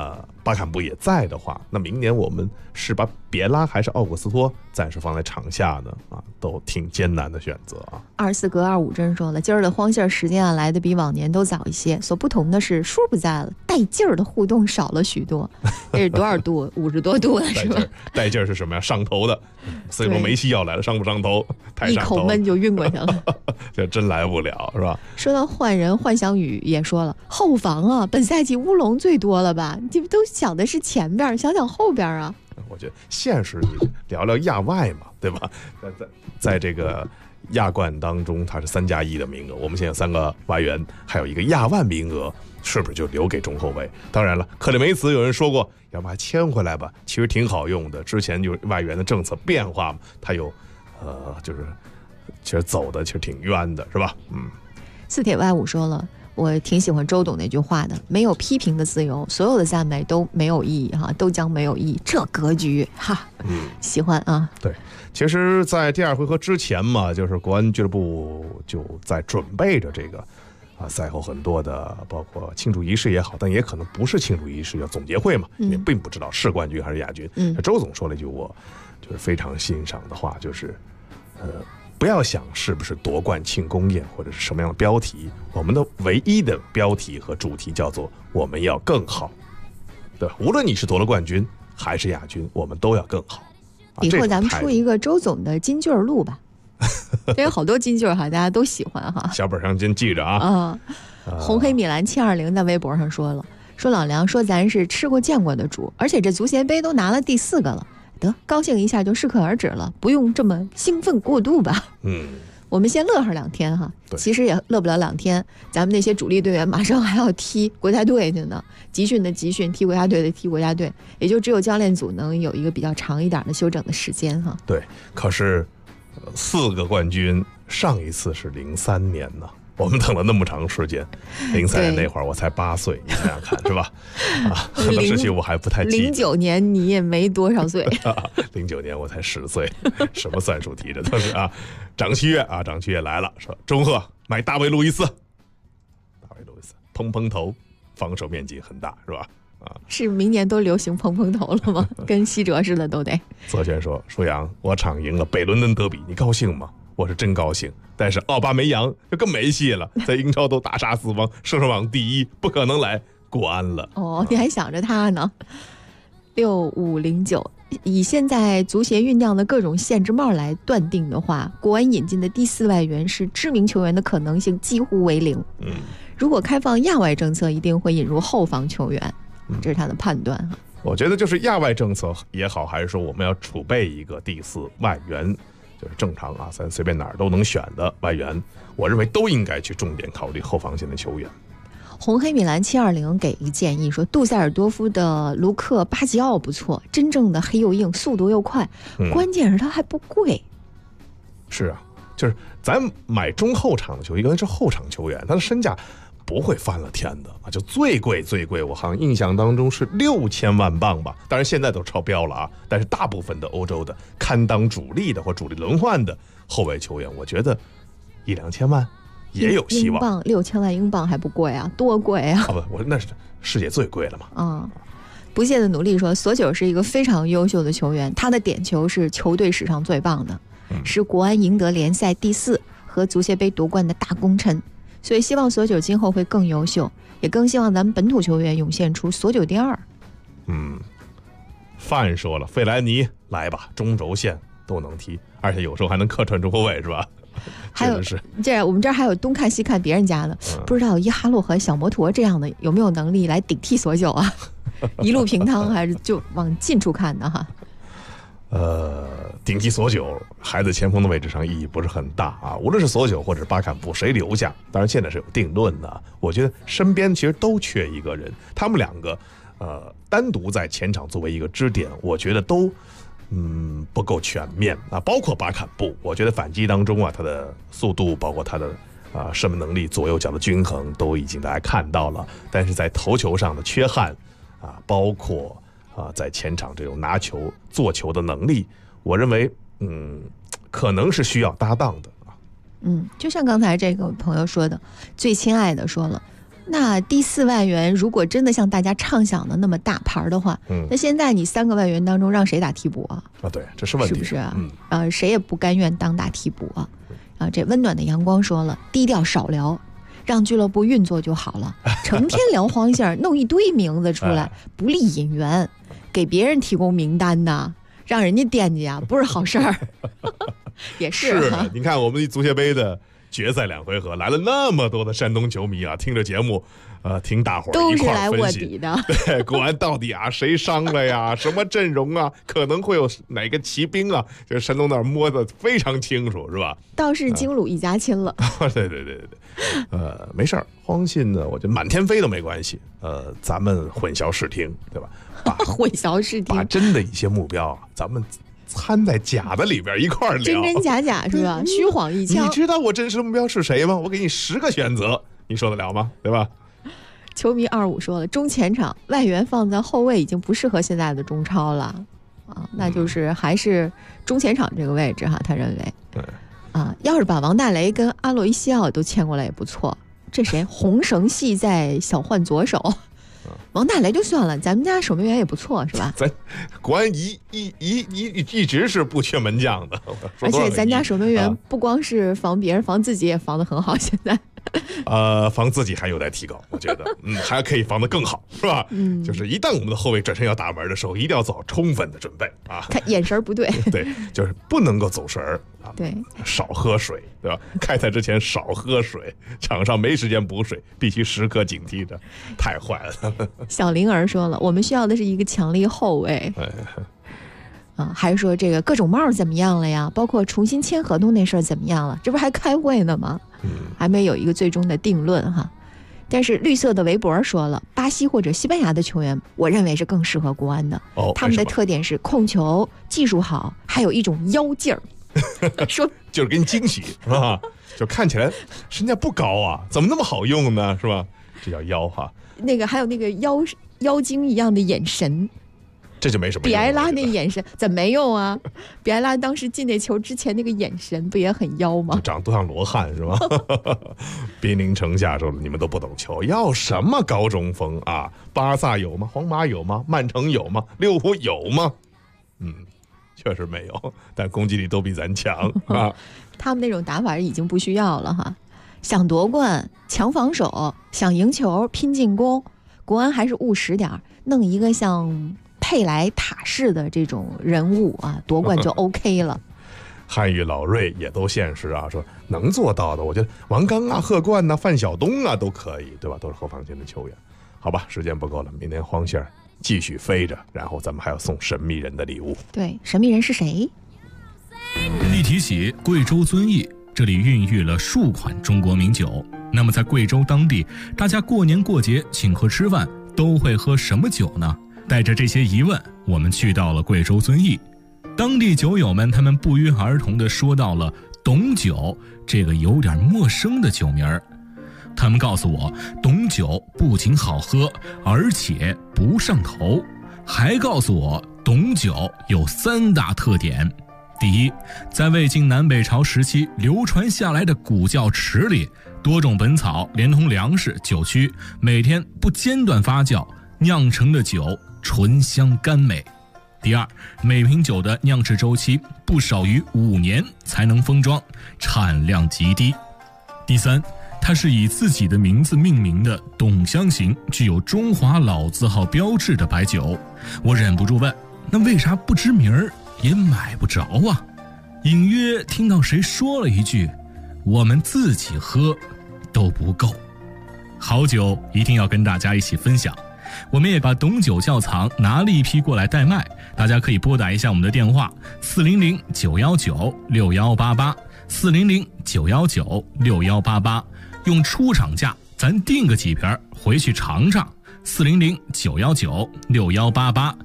巴坎布也在的话，那明年我们是把别拉还是奥古斯托暂时放在场下呢？都挺艰难的选择啊。 24格25真说了，今儿的荒信时间来的比往年都早一些，所不同的是叔不在了，带劲儿的互动少了许多。这是多少度？50多度了是吧？ 带劲儿是什么呀？上头的。所以说梅西要来了，上不上头？太上头， 一口闷就晕过去了。 这真来不了是吧？ 说到换人，幻想宇也说了，后防啊，本赛季乌龙最多了吧？你们都想的是前边，想想后边啊。 我觉得现实，你聊聊亚外嘛，对吧？在这个亚冠当中，它是3+1的名额，我们现在有3个外援，还有一个亚万名额，是不是就留给中后卫？当然了，克里梅茨有人说过，要不还签回来吧，其实挺好用的。之前有外援的政策变化嘛，他有就是其实走的其实挺冤的，是吧？ 四铁外5说了。我挺喜欢周董那句话的，没有批评的自由，所有的赞美都没有意义哈，都将没有意义。这格局哈，喜欢啊。 对，其实，在第2回合之前嘛，就是国安俱乐部就在准备着这个赛后很多的，包括庆祝仪式也好，但也可能不是庆祝仪式，叫总结会嘛，也并不知道是冠军还是亚军。周总说了一句我就是非常欣赏的话，就是不要想是不是夺冠庆功宴或者是什么样的标题，我们的唯一的标题和主题叫做我们要更好。对，无论你是夺了冠军还是亚军，我们都要更好。 以后咱们出一个周总的金句录吧，这有好多金句哈，大家都喜欢哈。 小本上先记着啊。 红黑米兰720在微博上说了，说老梁说咱是吃过见过的主，而且这足协杯都拿了第4个了。得高兴一下就适可而止了，不用这么兴奋过度吧。我们先乐呵2天哈，其实也乐不了2天。咱们那些主力队员马上还要踢国家队去呢，集训的集训，踢国家队的踢国家队，也就只有教练组能有一个比较长一点的休整的时间哈。 对，可是4个冠军，上一次是03年呢。我们等了那么长时间，03年那会儿我才8岁，你想想看是吧？很多事情我还不太记得。 09年你也没多少岁 ，09年我才10岁，什么算术题这都是啊！张旭月来了，说中赫买大卫路易斯，砰砰头，防守面积很大是吧？ 是明年都流行砰砰头了吗？跟西哲似的都得。 泽轩说：“舒阳，我场赢了北伦敦德比，你高兴吗？”我是真高兴，但是奥巴梅扬就更没戏了，在英超都大杀四方，射手榜第1，不可能来国安了。 你还想着他呢？6509，以现在足协酝酿的各种限制帽来断定的话，国安引进的第4外援是知名球员的可能性几乎为0。如果开放亚外政策，一定会引入后防球员，这是他的判断哈。 我觉得就是亚外政策也好，还是说我们要储备一个第4外援。就是正常啊，咱随便哪儿都能选的外援，我认为都应该去重点考虑后防线的球员。 红黑米兰720给一个建议说，杜塞尔多夫的卢克巴吉奥不错，真正的黑又硬，速度又快，关键是他还不贵。 是啊，就是咱买中后场的球员，因为是后场球员，他的身价不会翻了天的啊，就最贵，我好像印象当中是6000万镑吧，当然现在都超标了啊。但是大部分的欧洲的堪当主力的或主力轮换的后卫球员，我觉得1-2千万也有希望。 6000万英镑还不贵啊？多贵啊！ 不，我那是世界最贵了嘛。 不懈的努力说，索九是一个非常优秀的球员，他的点球是球队史上最棒的，是国安赢得联赛第4和足协杯夺冠的大功臣。所以希望索九今后会更优秀，也更希望咱们本土球员涌现出索九第2。 范说了，费兰尼来吧，中轴线都能踢，而且有时候还能客串中后卫是吧？ 还有我们这儿还有东看西看别人家的，不知道伊哈洛和小摩托这样的有没有能力来顶替索九啊？一路平汤还是就往近处看的哈？ 顶替索九还在前锋的位置上意义不是很大啊，无论是索九或者是巴坎布谁留下，当然现在是有定论的。我觉得身边其实都缺一个人，他们2个单独在前场作为一个支点，我觉得都不够全面啊。包括巴坎布，我觉得反击当中啊，他的速度包括他的射门能力、左右脚的均衡都已经大家看到了，但是在头球上的缺憾啊，包括在前场这种拿球做球的能力，我认为可能是需要搭档的啊。 就像刚才这个朋友说的，最亲爱的说了， 那第4外援如果真的像大家畅想的那么大牌的话，那现在你3个外援当中让谁打替补啊？ 对，这是问题， 是不是啊？谁也不甘愿当打替补啊！这温暖的阳光说了，低调少聊，让俱乐部运作就好了。成天聊黄线，弄一堆名字出来，不利引援，给别人提供名单的，让人家惦记啊，不是好事儿。也是你看我们足协杯的决赛2回合来了那么多的山东球迷啊，听着节目，听大伙儿都是来卧底的。 对，国安到底谁伤了呀？什么阵容啊？可能会有哪个骑兵啊？就是山东那儿摸得非常清楚，是吧？ 倒是京鲁一家亲了。 对，没事儿，荒信呢，我觉得满天飞都没关系。咱们混淆视听，对吧？ 混淆视听， 把真的一些目标啊，咱们掺在假的里边一块聊， 真真假假是吧？虚晃一枪。 你知道我真实的目标是谁吗？我给你10个选择，你受得了吗？对吧？ 球迷25说了，中前场外援放在后卫已经不适合现在的中超了啊，那就是还是中前场这个位置哈，他认为。 对啊，要是把王大雷跟阿洛伊西奥都签过来也不错。这谁？红绳系在小换左手。王大雷就算了，咱们家守门员也不错，是吧？ 咱国安一直是不缺门将的， 而且咱家守门员不光是防别人，防自己也防得很好。现在， 防自己还有待提高，我觉得，还可以防得更好，是吧？就是一旦我们的后卫转身要打门的时候，一定要做好充分的准备啊！ 看眼神不对， 对，就是不能够走神儿啊， 对， 少喝水，对吧？开赛之前少喝水，场上没时间补水，必须时刻警惕着，太坏了。 小灵儿说了，我们需要的是一个强力后卫。还说这个各种帽怎么样了呀？包括重新签合同那事儿怎么样了？这不还开会呢吗？还没有一个最终的定论哈。但是绿色的围脖说了，巴西或者西班牙的球员，我认为是更适合国安的。他们的特点是控球、技术好，还有一种妖劲儿。说就是给你惊喜是吧？就看起来身价不高啊，怎么那么好用呢？是吧？这叫妖哈。 那个还有那个妖精一样的眼神。 这就没什么用。 比埃拉那眼神怎么没用啊？比埃拉当时进那球之前那个眼神不也很妖吗？ 长得都像罗汉是吧？兵临城下说你们都不懂球，要什么高中锋啊？巴萨有吗？皇马有吗？曼城有吗？利物浦有吗？确实没有，但攻击力都比咱强啊。 他们那种打法已经不需要了哈。想夺冠、强防守、想赢球、拼进攻，国安还是务实点，弄一个像佩莱塔式的这种人物啊，夺冠就 OK 了。 汉语老瑞也都现实啊，说能做到的，我觉得王刚啊、贺冠啊、范晓东啊都可以，对吧？都是后防线的球员。好吧，时间不够了，明天荒线继续飞着，然后咱们还要送神秘人的礼物。 对，神秘人是谁？ 一提起贵州遵义，这里孕育了数款中国名酒。那么在贵州当地，大家过年过节请客吃饭都会喝什么酒呢？带着这些疑问，我们去到了贵州遵义。当地酒友们他们不约而同地说到了董酒这个有点陌生的酒名儿。他们告诉我，董酒不仅好喝，而且不上头，还告诉我董酒有3大特点。第一，在魏晋南北朝时期流传下来的古窖池里，多种本草连同粮食、酒曲，每天不间断发酵酿成的酒醇香甘美。第二，每瓶酒的酿制周期不少于5年才能封装，产量极低。第三，它是以自己的名字命名的董香型，具有中华老字号标志的白酒。我忍不住问，那为啥不知名儿也买不着啊？隐约听到谁说了一句，我们自己喝都不够。好酒一定要跟大家一起分享，我们也把董酒窖藏拿了一批过来代卖，大家可以拨打一下我们的电话400-919-6188 400-919-6188，用出厂价咱订个几瓶回去尝尝。400-919-6188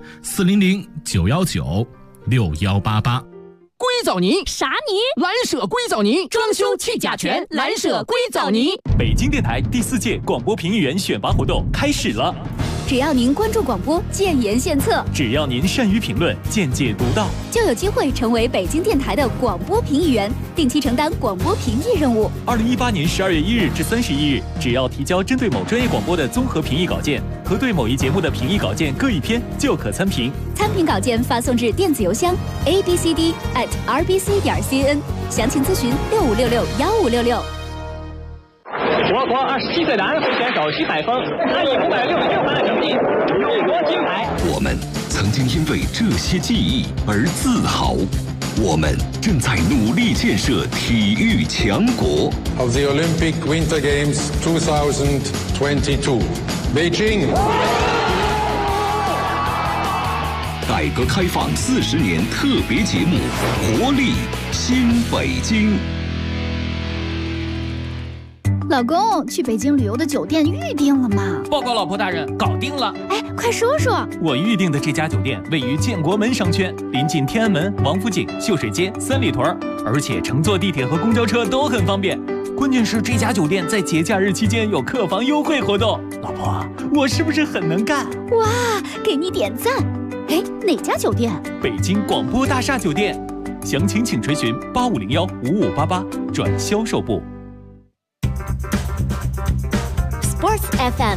400-919-6188。 硅藻泥啥泥？ 蓝舍硅藻泥，装修去甲醛，蓝舍硅藻泥。 北京电台第4届广播评议员选拔活动开始了。 只要您关注广播，建言献策； 只要您善于评论，见解独到， 就有机会成为北京电台的广播评议员，定期承担广播评议任务。 2018年12月1日至31日，只要提交针对某专业广播的综合评议稿件和对某一节目的评议稿件各1篇，就可参评。 参评稿件发送至电子邮箱 abcd@rbc.cn， 详情咨询65661566。 我国27岁男飞选手徐海峰，他以566分的成绩荣夺金牌。 我们曾经因为这些记忆而自豪，我们正在努力建设体育强国。 Of the Olympic Winter Games 2022, Beijing。 改革开放40年特别节目，活力新北京。 老公，去北京旅游的酒店预定了吗？ 报告老婆大人，搞定了。 哎，快说说。 我预定的这家酒店位于建国门商圈，临近天安门、王府井、秀水街、三里屯，而且乘坐地铁和公交车都很方便。关键是这家酒店在节假日期间有客房优惠活动。老婆，我是不是很能干？ 哇，给你点赞。哎，哪家酒店？ 北京广播大厦酒店，详情请垂询85015588转销售部。 Sports FM